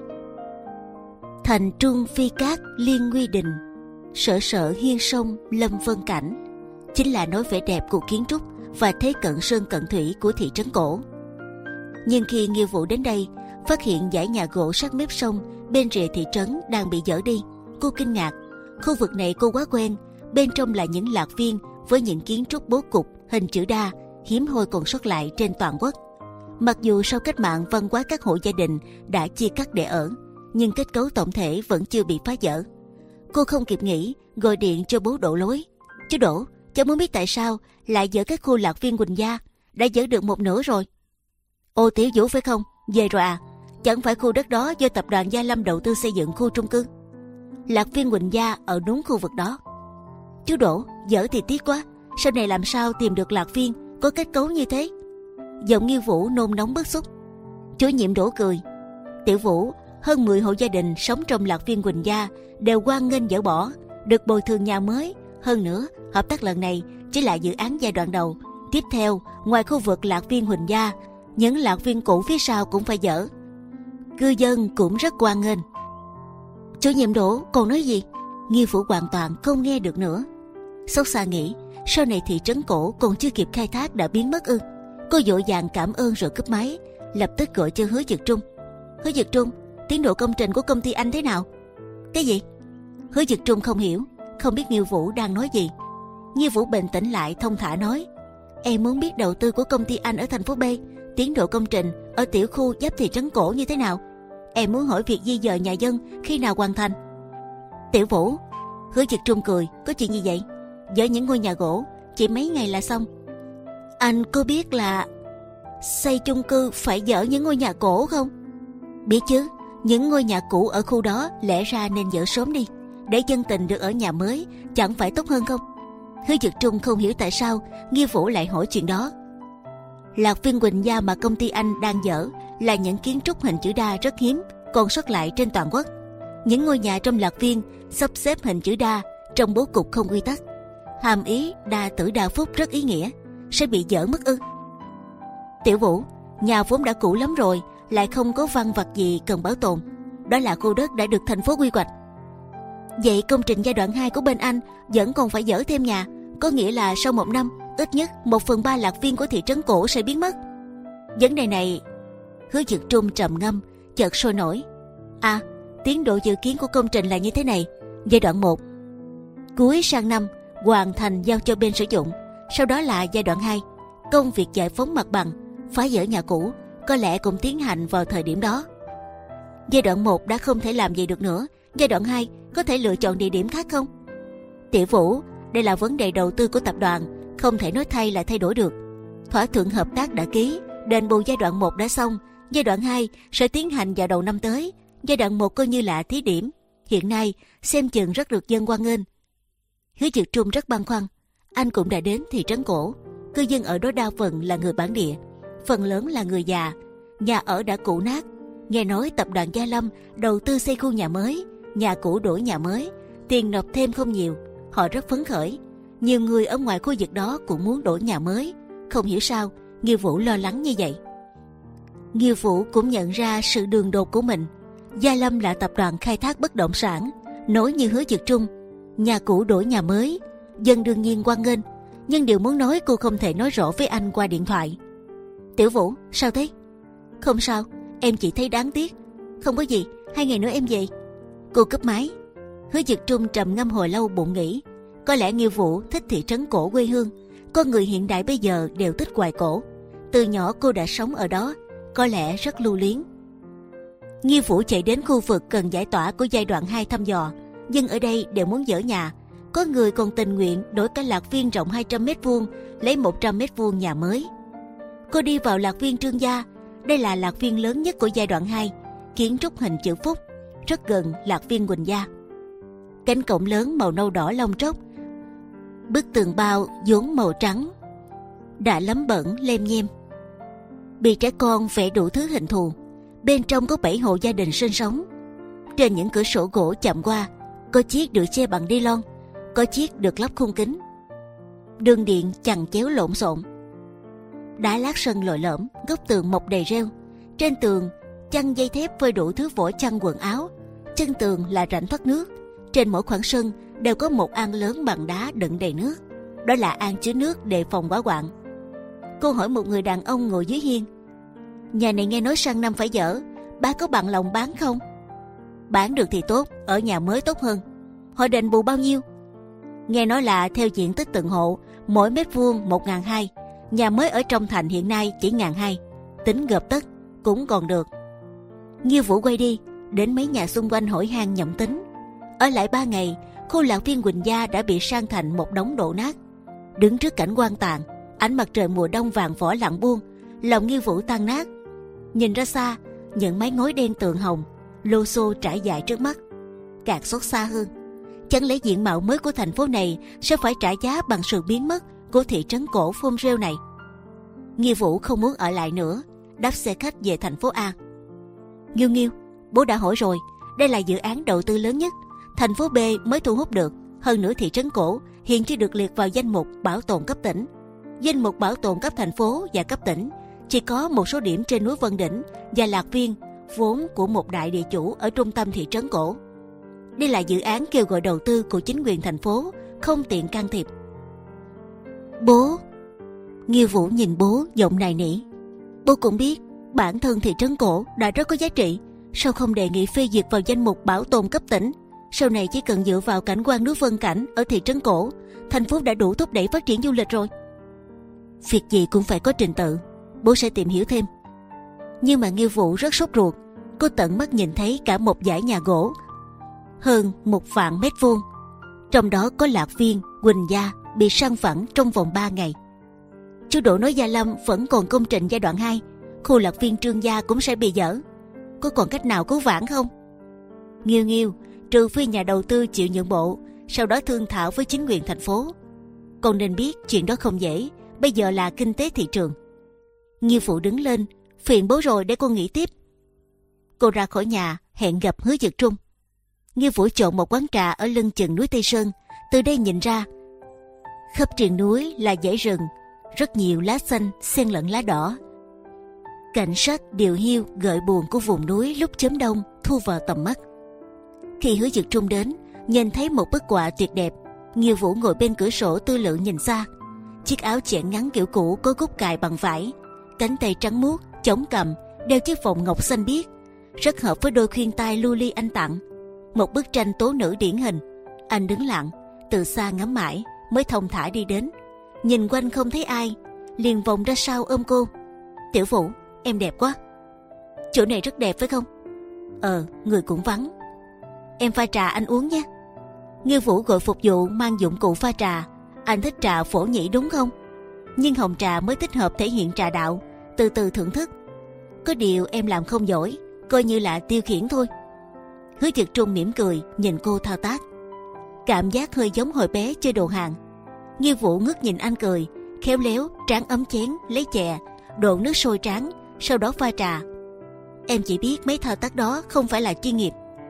thành trung phi cát liên nguy đình, sở sở hiên sông lâm vân cảnh, chính là nói vẻ đẹp của kiến trúc và thế cận sơn cận thủy của thị trấn cổ. Nhưng khi Nghiêu Vũ đến đây, phát hiện dãy nhà gỗ sát mép sông bên rìa thị trấn đang bị dỡ đi, cô kinh ngạc. Khu vực này cô quá quen, bên trong là những lạc viên với những kiến trúc bố cục hình chữ đa hiếm hoi còn sót lại trên toàn quốc. Mặc dù sau cách mạng văn hóa các hộ gia đình đã chia cắt để ở, nhưng kết cấu tổng thể vẫn chưa bị phá dỡ. Cô không kịp nghĩ, gọi điện cho bố Đỗ lối. Chú Đỗ, cháu muốn biết tại sao lại dỡ cái khu lạc viên Quỳnh Gia, đã dỡ được một nửa rồi. Ô, Tiểu Vũ phải không? Về rồi à? Chẳng phải khu đất đó do tập đoàn Gia Lâm đầu tư xây dựng khu trung cư? Lạc viên Quỳnh Gia ở đúng khu vực đó. Chú Đỗ, dỡ thì tiếc quá, sau này làm sao tìm được lạc viên có kết cấu như thế? Giọng Nghiêu Vũ nôn nóng bức xúc. Chủ nhiệm Đỗ cười: Tiểu Vũ, hơn mười hộ gia đình sống trong lạc viên Quỳnh Gia đều hoan nghênh dỡ bỏ, được bồi thường nhà mới. Hơn nữa, hợp tác lần này chỉ là dự án giai đoạn đầu. Tiếp theo, ngoài khu vực lạc viên Quỳnh Gia, những lạc viên cũ phía sau cũng phải dỡ. Cư dân cũng rất hoan nghênh. Chủ nhiệm Đỗ còn nói gì? Nghiêu Vũ hoàn toàn không nghe được nữa. Xót xa nghĩ, sau này thị trấn cổ còn chưa kịp khai thác đã biến mất ư? Cô vội vàng cảm ơn rồi cúp máy, lập tức gọi cho Hứa Dực Trung. Hứa Dực Trung, tiến độ công trình của công ty anh thế nào? Cái gì? Hứa Dực Trung không hiểu, không biết Nghiêu Vũ đang nói gì. Nghiêu Vũ bình tĩnh lại, thông thả nói: Em muốn biết đầu tư của công ty anh ở thành phố B, tiến độ công trình ở tiểu khu giáp thị trấn cổ như thế nào. Em muốn hỏi việc di dời nhà dân khi nào hoàn thành. Tiểu Vũ. Hứa Dực Trung cười: Có chuyện gì vậy? Dỡ những ngôi nhà gỗ chỉ mấy ngày là xong. Anh có biết là xây chung cư phải dỡ những ngôi nhà cổ không? Biết chứ, những ngôi nhà cũ ở khu đó lẽ ra nên dỡ sớm đi, để dân tình được ở nhà mới, chẳng phải tốt hơn không? Hứa Dực Trung không hiểu tại sao Nghiêu Vũ lại hỏi chuyện đó. Lạc viên Quỳnh Gia mà công ty anh đang dỡ là những kiến trúc hình chữ đa rất hiếm còn sót lại trên toàn quốc. Những ngôi nhà trong lạc viên sắp xếp hình chữ đa trong bố cục không quy tắc, hàm ý đa tử đa phúc rất ý nghĩa, sẽ bị dỡ mất ư? Tiểu Vũ, nhà vốn đã cũ lắm rồi, lại không có văn vật gì cần bảo tồn. Đó là khu đất đã được thành phố quy hoạch. Vậy công trình giai đoạn hai của bên anh vẫn còn phải dỡ thêm nhà, có nghĩa là sau một năm ít nhất một phần ba lạc viên của thị trấn cổ sẽ biến mất. Vấn đề này, Hứa Dực Trung trầm ngâm, chợt sôi nổi. À, tiến độ dự kiến của công trình là như thế này: giai đoạn một, cuối sang năm hoàn thành giao cho bên sử dụng. Sau đó là giai đoạn hai, công việc giải phóng mặt bằng, phá dỡ nhà cũ, có lẽ cũng tiến hành vào thời điểm đó. Giai đoạn một đã không thể làm gì được nữa, giai đoạn hai có thể lựa chọn địa điểm khác không? Tiểu Vũ, đây là vấn đề đầu tư của tập đoàn, không thể nói thay là thay đổi được. Thỏa thuận hợp tác đã ký, đền bù giai đoạn một đã xong, giai đoạn hai sẽ tiến hành vào đầu năm tới. Giai đoạn một coi như là thí điểm, hiện nay xem chừng rất được dân hoan nghênh. Hứa Dực Trung rất băn khoăn. Anh cũng đã đến thị trấn cổ, cư dân ở đó đa phần là người bản địa, phần lớn là người già, nhà ở đã cũ nát. Nghe nói tập đoàn Gia Lâm đầu tư xây khu nhà mới, nhà cũ đổi nhà mới, Tiền nộp thêm không nhiều, họ rất phấn khởi. Nhiều người ở ngoài khu vực đó cũng muốn đổi nhà mới. Không hiểu sao Nghiêu Vũ lo lắng như vậy. Nghiêu Vũ cũng nhận ra sự đường đột của mình. Gia Lâm là tập đoàn khai thác bất động sản, nối như Hứa Dực Trung. Nhà cũ đổi nhà mới, dân đương nhiên hoan nghênh. Nhưng điều muốn nói cô không thể nói rõ với anh qua điện thoại. Tiểu Vũ, sao thế? Không sao, em chỉ thấy đáng tiếc. Không có gì, hai ngày nữa em về. Cô cúp máy. Hứa Dực Trung trầm ngâm hồi lâu bụng nghĩ, có lẽ Nghiêu Vũ thích thị trấn cổ quê hương. Con người hiện đại bây giờ đều thích hoài cổ. Từ nhỏ cô đã sống ở đó, có lẽ rất lưu luyến. Nghiêu Vũ chạy đến khu vực cần giải tỏa của giai đoạn hai thăm dò. Nhưng ở đây đều muốn dỡ nhà. Có người còn tình nguyện đổi cả lạc viên rộng hai trăm mét vuông lấy một trăm mét vuông nhà mới. Cô đi vào lạc viên Trương Gia. Đây là lạc viên lớn nhất của giai đoạn hai, kiến trúc hình chữ phúc, rất gần lạc viên Quỳnh Gia. Cánh cổng lớn màu nâu đỏ lông tróc, bức tường bao vốn màu trắng đã lấm bẩn lem nhem, bị trẻ con vẽ đủ thứ hình thù. Bên trong có bảy hộ gia đình sinh sống. Trên những cửa sổ gỗ chạm qua, có chiếc được che bằng ni lông, có chiếc được lắp khung kính. Đường điện chằng chéo lộn xộn, đá lát sân lồi lõm, góc tường mọc đầy rêu. Trên tường chăn dây thép phơi đủ thứ vỏ chăn quần áo. Chân tường là rãnh thoát nước. Trên mỗi khoảng sân đều có một ao lớn bằng đá đựng đầy nước. Đó là ao chứa nước đề phòng hỏa hoạn. Cô hỏi một người đàn ông ngồi dưới hiên, nhà này nghe nói sang năm phải dỡ, bác có bằng lòng bán không? Bán được thì tốt, ở nhà mới tốt hơn. Họ đền bù bao nhiêu? Nghe nói là theo diện tích từng hộ, mỗi mét vuông một ngàn hai. Nhà mới ở trong thành hiện nay chỉ ngàn hai, tính gộp tất cũng còn được. Nghiêu Vũ quay đi, đến mấy nhà xung quanh hỏi han nhậm tính. Ở lại ba ngày, khu lạc viên Quỳnh Gia đã bị san thành một đống đổ nát. Đứng trước cảnh quan tàn, ánh mặt trời mùa đông vàng vỏ lặng buông, lòng Nghiêu Vũ tan nát. Nhìn ra xa, những mái ngói đen tường hồng lô xô trải dài trước mắt. Càng xót xa hơn, chẳng lẽ diện mạo mới của thành phố này sẽ phải trả giá bằng sự biến mất của thị trấn cổ phôn rêu này? Nghiêu Vũ không muốn ở lại nữa, đáp xe khách về thành phố A. Nghiêu Nghiêu, bố đã hỏi rồi, đây là dự án đầu tư lớn nhất, thành phố B mới thu hút được. Hơn nữa thị trấn cổ hiện chưa được liệt vào danh mục bảo tồn cấp tỉnh. Danh mục bảo tồn cấp thành phố và cấp tỉnh chỉ có một số điểm trên núi Vân Đỉnh và lạc viên vốn của một đại địa chủ ở trung tâm thị trấn cổ. Đây là dự án kêu gọi đầu tư của chính quyền thành phố, không tiện can thiệp. Bố. Nghiêu Vũ nhìn bố giọng nài nỉ. Bố cũng biết bản thân thị trấn cổ đã rất có giá trị, sao không đề nghị phê duyệt vào danh mục bảo tồn cấp tỉnh? Sau này chỉ cần dựa vào cảnh quan núi Vân Cảnh ở thị trấn cổ, thành phố đã đủ thúc đẩy phát triển du lịch rồi. Việc gì cũng phải có trình tự, bố sẽ tìm hiểu thêm. Nhưng mà Nghiêu Vũ rất sốt ruột. Cô tận mắt nhìn thấy cả một dãy nhà gỗ hơn một vạn mét vuông, trong đó có lạc viên Quỳnh Gia bị san phẳng trong vòng ba ngày. Chú Đỗ nói Gia Lâm vẫn còn công trình giai đoạn hai, khu lạc viên Trương Gia cũng sẽ bị dỡ. Có còn cách nào cứu vãn không? Nghiêu Nghiêu, trừ phi nhà đầu tư chịu nhượng bộ, sau đó thương thảo với chính quyền thành phố. Con nên biết chuyện đó không dễ, bây giờ là kinh tế thị trường. Nghiêu Phụ đứng lên, phiền bố rồi, để con nghĩ tiếp. Cô ra khỏi nhà hẹn gặp Hứa Dực Trung. Nghiêu Phụ chọn một quán trà ở lưng chừng núi Tây Sơn. Từ đây nhìn ra, khắp triền núi là dãy rừng, rất nhiều lá xanh xen lẫn lá đỏ. Cảnh sắc điều hiu gợi buồn của vùng núi lúc chớm đông thu vào tầm mắt. Khi Hứa Dực Trung đến, nhìn thấy một bức họa tuyệt đẹp. Nghiêu Vũ ngồi bên cửa sổ tư lự nhìn xa. Chiếc áo chẽn ngắn kiểu cũ có cúc cài bằng vải, cánh tay trắng muốt, chống cằm, đeo chiếc vòng ngọc xanh biếc, rất hợp với đôi khuyên tai lưu ly anh tặng. Một bức tranh tố nữ điển hình. Anh đứng lặng, từ xa ngắm mãi, mới thong thả đi đến. Nhìn quanh không thấy ai, liền vòng ra sau ôm cô. Tiểu Vũ, em đẹp quá. Chỗ này rất đẹp phải không? Ờ, người cũng vắng. Em pha trà anh uống nhé. Nghiêu Vũ gọi phục vụ mang dụng cụ pha trà. Anh thích trà phổ nhĩ đúng không? Nhưng hồng trà mới thích hợp thể hiện trà đạo, từ từ thưởng thức. Có điều em làm không giỏi, coi như là tiêu khiển thôi. Hứa Dực Trung mỉm cười nhìn cô thao tác, cảm giác hơi giống hồi bé chơi đồ hàng. Nghiêu Vũ ngước nhìn anh cười, khéo léo tráng ấm chén lấy chè, đổ nước sôi tráng, sau đó pha trà. Em chỉ biết mấy thao tác đó không phải là chuyên nghiệp.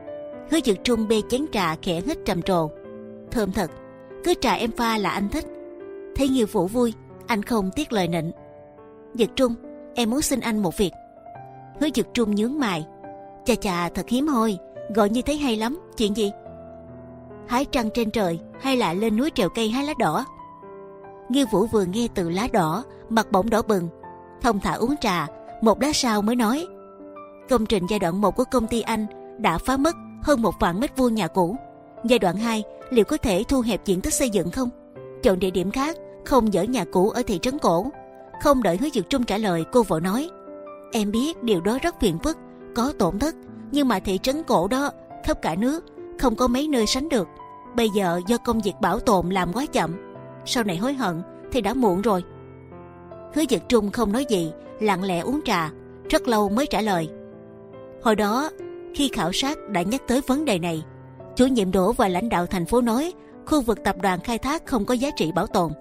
Hứa Dực Trung bê chén trà khẽ hít trầm trồ. Thơm thật, cứ trà em pha là anh thích. Thấy Nghiêu Vũ vui, anh không tiếc lời nịnh. Dực Trung, em muốn xin anh một việc. Hứa Dực Trung nhướng mày. Chà chà, thật hiếm hoi, gọi như thế hay lắm. Chuyện gì? Hái trăng trên trời hay là lên núi trèo cây hái lá đỏ? Nghiêu Vũ vừa nghe từ lá đỏ, mặt bỗng đỏ bừng, thong thả uống trà. Một lát sau mới nói: công trình giai đoạn một của công ty anh đã phá mất hơn một vạn mét vuông nhà cũ. Giai đoạn hai liệu có thể thu hẹp diện tích xây dựng không? Chọn địa điểm khác, không dỡ nhà cũ ở thị trấn cổ. Không đợi Hứa Dực Trung trả lời, cô vội nói: em biết điều đó rất phiền phức, có tổn thất, nhưng mà thị trấn cổ đó khắp cả nước không có mấy nơi sánh được. Bây giờ do công việc bảo tồn làm quá chậm, sau này hối hận thì đã muộn rồi. Hứa Dực Trung không nói gì, lặng lẽ uống trà, rất lâu mới trả lời: hồi đó khi khảo sát đã nhắc tới vấn đề này. Chủ nhiệm Đỗ và lãnh đạo thành phố nói khu vực tập đoàn khai thác không có giá trị bảo tồn.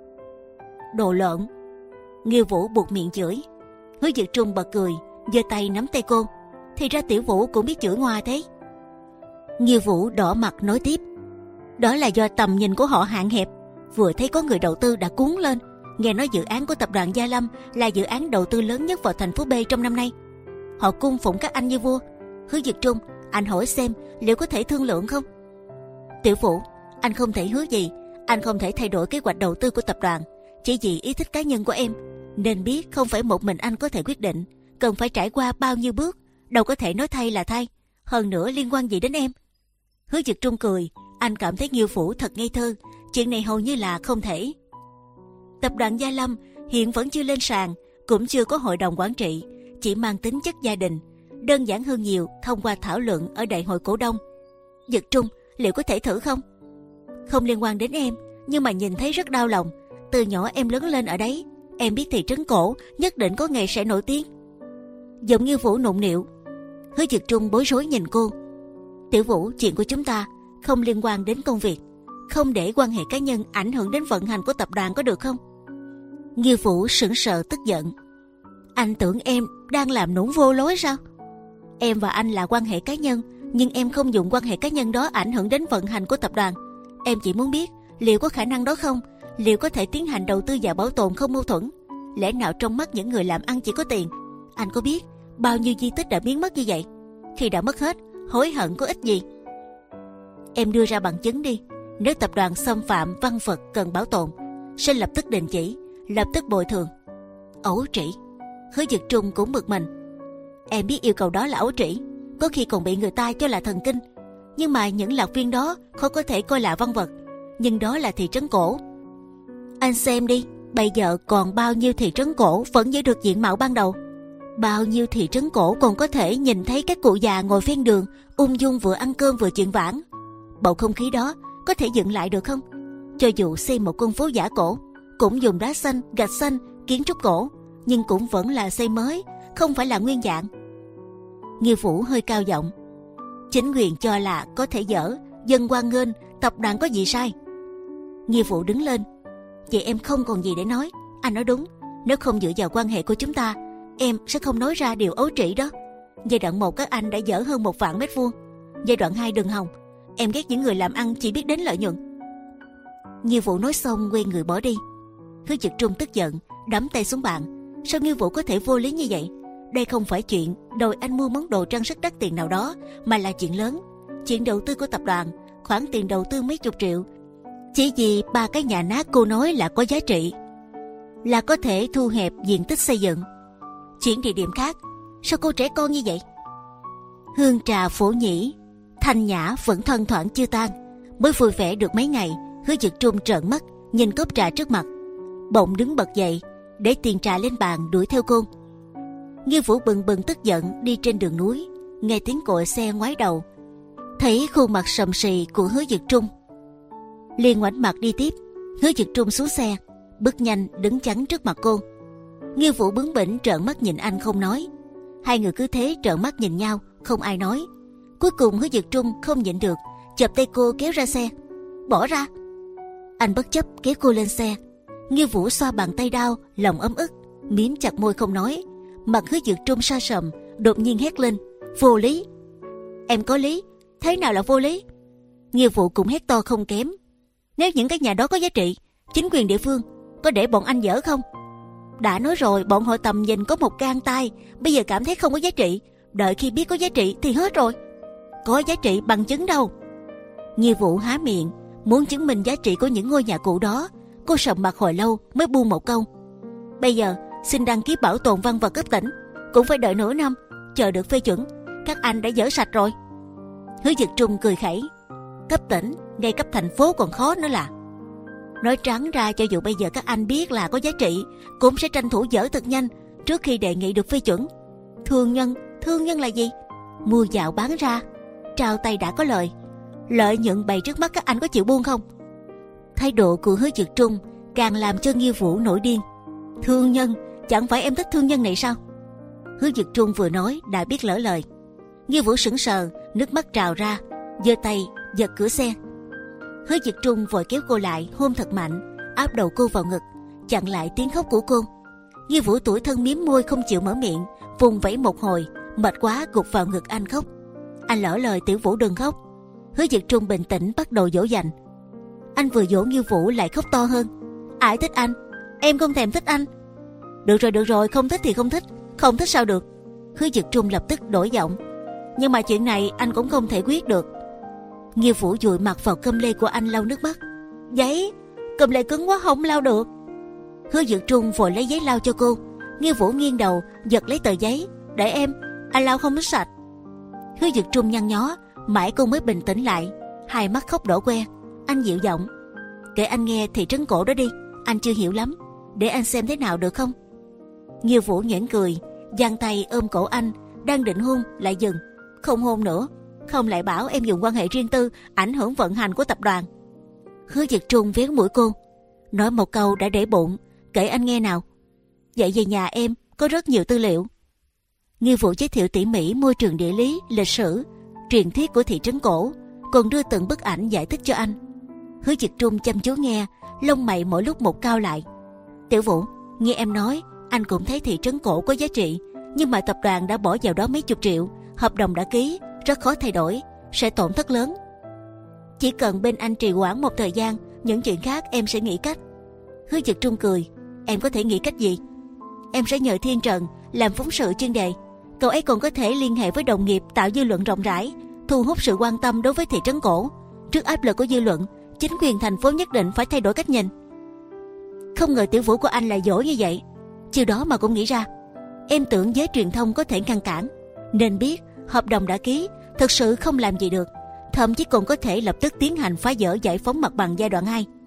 Đồ lợn! Nghiêu Vũ buột miệng chửi. Hứa Dực Trung bật cười, giơ tay nắm tay cô. Thì ra Tiểu Vũ cũng biết chửi ngoa thế. Nghiêu Vũ đỏ mặt nói tiếp: đó là do tầm nhìn của họ hạn hẹp. Vừa thấy có người đầu tư đã cuốn lên, nghe nói dự án của tập đoàn Gia Lâm là dự án đầu tư lớn nhất vào thành phố B trong năm nay. Họ cung phụng các anh như vua. Hứa Dực Trung, anh hỏi xem liệu có thể thương lượng không? Tiểu Vũ, anh không thể hứa gì. Anh không thể thay đổi kế hoạch đầu tư của tập đoàn chỉ vì ý thích cá nhân của em. Nên biết không phải một mình anh có thể quyết định, cần phải trải qua bao nhiêu bước, đâu có thể nói thay là thay. Hơn nữa liên quan gì đến em? Hứa Dực Trung cười, anh cảm thấy Nghiêu Vũ thật ngây thơ. Chuyện này hầu như là không thể. Tập đoàn Gia Lâm hiện vẫn chưa lên sàn, cũng chưa có hội đồng quản trị, chỉ mang tính chất gia đình, đơn giản hơn nhiều thông qua thảo luận ở đại hội cổ đông. Dực Trung, liệu có thể thử không? Không liên quan đến em, nhưng mà nhìn thấy rất đau lòng. Từ nhỏ em lớn lên ở đấy, em biết thị trấn cổ nhất định có ngày sẽ nổi tiếng. Giọng Nghiêu Vũ nụng nịu. Hứa Dực Trung bối rối nhìn cô. Tiểu Vũ, chuyện của chúng ta không liên quan đến công việc, không để quan hệ cá nhân ảnh hưởng đến vận hành của tập đoàn có được không? Nghiêu Vũ sững sờ tức giận. Anh tưởng em đang làm nũng vô lối sao? Em và anh là quan hệ cá nhân, nhưng em không dùng quan hệ cá nhân đó ảnh hưởng đến vận hành của tập đoàn. Em chỉ muốn biết liệu có khả năng đó không, liệu có thể tiến hành đầu tư và bảo tồn không mâu thuẫn. Lẽ nào trong mắt những người làm ăn chỉ có tiền? Anh có biết bao nhiêu di tích đã biến mất như vậy? Khi đã mất hết, hối hận có ích gì? Em đưa ra bằng chứng đi. Nếu tập đoàn xâm phạm văn vật cần bảo tồn, sẽ lập tức đình chỉ, lập tức bồi thường. Ấu trĩ! Hứa Dực Trung cũng bực mình. Em biết yêu cầu đó là ấu trĩ, có khi còn bị người ta cho là thần kinh. Nhưng mà những lạc viên đó khó có thể coi là văn vật. Nhưng đó là thị trấn cổ. Anh xem đi, bây giờ còn bao nhiêu thị trấn cổ vẫn giữ được diện mạo ban đầu. Bao nhiêu thị trấn cổ còn có thể nhìn thấy các cụ già ngồi ven đường, ung dung vừa ăn cơm vừa chuyện vãng. Bầu không khí đó có thể dựng lại được không? Cho dù xây một con phố giả cổ, cũng dùng đá xanh, gạch xanh, kiến trúc cổ, nhưng cũng vẫn là xây mới, không phải là nguyên dạng. Nghiêu Vũ hơi cao giọng. Chính quyền cho là có thể dỡ, dân hoan nghênh, tập đoàn có gì sai? Nghiêu Vũ đứng lên. Vậy em không còn gì để nói. Anh nói đúng, nếu không dựa vào quan hệ của chúng ta, em sẽ không nói ra điều ấu trĩ đó. Giai đoạn một các anh đã dỡ hơn một vạn mét vuông. Giai đoạn hai đừng hòng. Em ghét những người làm ăn chỉ biết đến lợi nhuận. Nghiêu Vũ nói xong quay người bỏ đi. Hứa Dực Trung tức giận, đấm tay xuống bàn. Sao Nghiêu Vũ có thể vô lý như vậy? Đây không phải chuyện đòi anh mua món đồ trang sức đắt tiền nào đó, mà là chuyện lớn, chuyện đầu tư của tập đoàn. Khoản tiền đầu tư mấy chục triệu, chỉ vì ba cái nhà nát cô nói là có giá trị, là có thể thu hẹp diện tích xây dựng, chuyển địa điểm khác. Sao cô trẻ con như vậy? Hương trà phổ nhĩ, thanh nhã vẫn thân thoảng chưa tan. Mới vui vẻ được mấy ngày, Hứa Dực Trung trợn mắt nhìn cốc trà trước mặt, bỗng đứng bật dậy, để tiền trà lên bàn đuổi theo cô. Nghiêu Vũ bừng bừng tức giận đi trên đường núi, nghe tiếng còi xe ngoái đầu, thấy khuôn mặt sầm sì của Hứa Dực Trung, liền ngoảnh mặt đi tiếp. Hứa Dực Trung xuống xe, bước nhanh đứng chắn trước mặt cô. Nghiêu Vũ bướng bỉnh trợn mắt nhìn anh không nói. Hai người cứ thế trợn mắt nhìn nhau, không ai nói. Cuối cùng Hứa Dực Trung không nhịn được, chộp tay cô kéo ra xe. Bỏ ra! Anh bất chấp kéo cô lên xe. Nghiêu Vũ xoa bàn tay đau, lòng ấm ức, mím chặt môi không nói. Mặt Hứa Dực Trung sa sầm, đột nhiên hét lên. Vô lý! Em có lý, thế nào là vô lý? Nghĩa Vụ cũng hét to không kém. Nếu những cái nhà đó có giá trị, chính quyền địa phương có để bọn anh dở không? Đã nói rồi, bọn họ tầm nhìn có một gang tay, bây giờ cảm thấy không có giá trị, đợi khi biết có giá trị thì hết rồi. Có giá trị bằng chứng đâu? Nghĩa Vụ há miệng muốn chứng minh giá trị của những ngôi nhà cũ đó. Cô sầm mặt hồi lâu mới buông một câu: bây giờ xin đăng ký bảo tồn văn vật cấp tỉnh, cũng phải đợi nửa năm, chờ được phê chuẩn. Các anh đã dỡ sạch rồi. Hứa Dực Trung cười khẩy: cấp tỉnh, ngay cấp thành phố còn khó nữa là. Nói trắng ra, cho dù bây giờ các anh biết là có giá trị, cũng sẽ tranh thủ dỡ thật nhanh trước khi đề nghị được phê chuẩn. Thương nhân, thương nhân là gì? Mua dạo bán ra, trao tay đã có lời. Lợi nhuận bày trước mắt, các anh có chịu buông không? Thái độ của Hứa Dực Trung càng làm cho Nghĩa Vụ nổi điên. Thương nhân? Chẳng phải em thích thương nhân này sao? Hứa Dực Trung vừa nói đã biết lỡ lời. Nghĩa Vụ sững sờ, nước mắt trào ra, giơ tay giật cửa xe. Hứa Dực Trung vội kéo cô lại, hôn thật mạnh, áp đầu cô vào ngực, chặn lại tiếng khóc của cô. Nghĩa Vụ tủi thân miếm môi không chịu mở miệng, vùng vẫy một hồi, mệt quá gục vào ngực anh khóc. Anh lỡ lời: Tiểu Vũ đừng khóc. Hứa Dực Trung bình tĩnh bắt đầu dỗ dành. Anh vừa dỗ Nghĩa Vũ lại khóc to hơn: ai thích anh? Em không thèm thích anh. Được rồi, được rồi, không thích thì không thích, không thích sao được? Hứa Dực Trung lập tức đổi giọng: nhưng mà chuyện này anh cũng không thể quyết được. Nghĩa Vũ dụi mặt vào cơm lê của anh lau nước mắt. Giấy, cơm lê cứng quá không lau được. Hứa Dực Trung vội lấy giấy lau cho cô. Nghĩa Vũ nghiêng đầu giật lấy tờ giấy: để em, anh lau không sạch. Hứa Dực Trung nhăn nhó, mãi cô mới bình tĩnh lại, hai mắt khóc đỏ que. Anh dịu giọng: kể anh nghe thị trấn cổ đó đi, anh chưa hiểu lắm, để anh xem thế nào được không? Nghĩa Vũ nhoẻn cười, giang tay ôm cổ anh, đang định hôn lại dừng. Không hôn nữa, không lại bảo em dùng quan hệ riêng tư ảnh hưởng vận hành của tập đoàn. Hứa Dực Trung véo mũi cô, nói một câu đã để bụng: kể anh nghe nào. Vậy về nhà em có rất nhiều tư liệu. Nghĩa Vụ giới thiệu tỉ mỉ môi trường địa lý, lịch sử, truyền thuyết của thị trấn cổ, còn đưa từng bức ảnh giải thích cho anh. Hứa Dực Trung chăm chú nghe, lông mày mỗi lúc một cao lại. Tiểu Vũ, nghe em nói, anh cũng thấy thị trấn cổ có giá trị, nhưng mà tập đoàn đã bỏ vào đó mấy chục triệu, hợp đồng đã ký, rất khó thay đổi, sẽ tổn thất lớn. Chỉ cần bên anh trì hoãn một thời gian, những chuyện khác em sẽ nghĩ cách. Hứa Dực Trung cười: em có thể nghĩ cách gì? Em sẽ nhờ Thiên Trần làm phóng sự chuyên đề, cậu ấy còn có thể liên hệ với đồng nghiệp tạo dư luận rộng rãi, thu hút sự quan tâm đối với thị trấn cổ. Trước áp lực của dư luận, chính quyền thành phố nhất định phải thay đổi cách nhìn. Không ngờ Tiểu Vũ của anh lại dỗ như vậy, chiều đó mà cũng nghĩ ra. Em tưởng giới truyền thông có thể ngăn cản, nên biết hợp đồng đã ký, thực sự không làm gì được, thậm chí còn có thể lập tức tiến hành phá dỡ giải phóng mặt bằng giai đoạn hai.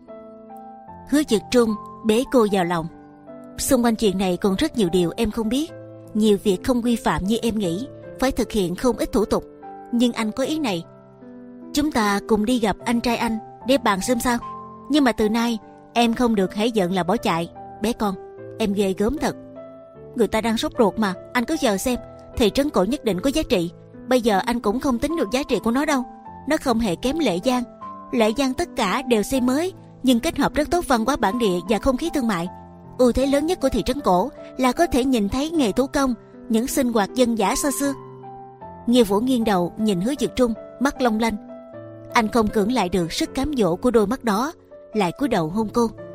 Hứa Dực Trung bế cô vào lòng: xung quanh chuyện này còn rất nhiều điều em không biết, nhiều việc không quy phạm như em nghĩ, phải thực hiện không ít thủ tục. Nhưng anh có ý này, chúng ta cùng đi gặp anh trai anh để bàn xem sao. Nhưng mà từ nay em không được hễ giận là bỏ chạy. Bé con, em ghê gớm thật. Người ta đang sốt ruột mà, anh cứ chờ xem. Thị trấn cổ nhất định có giá trị. Bây giờ anh cũng không tính được giá trị của nó đâu. Nó không hề kém Lệ Giang. Lệ Giang tất cả đều xây mới, nhưng kết hợp rất tốt văn hóa bản địa và không khí thương mại. Ưu thế lớn nhất của thị trấn cổ là có thể nhìn thấy nghề thủ công, những sinh hoạt dân dã xa xưa. Nghĩa Vũ nghiêng đầu nhìn Hứa Dực Trung, mắt long lanh. Anh không cưỡng lại được sức cám dỗ của đôi mắt đó, lại cúi đầu hôn cô.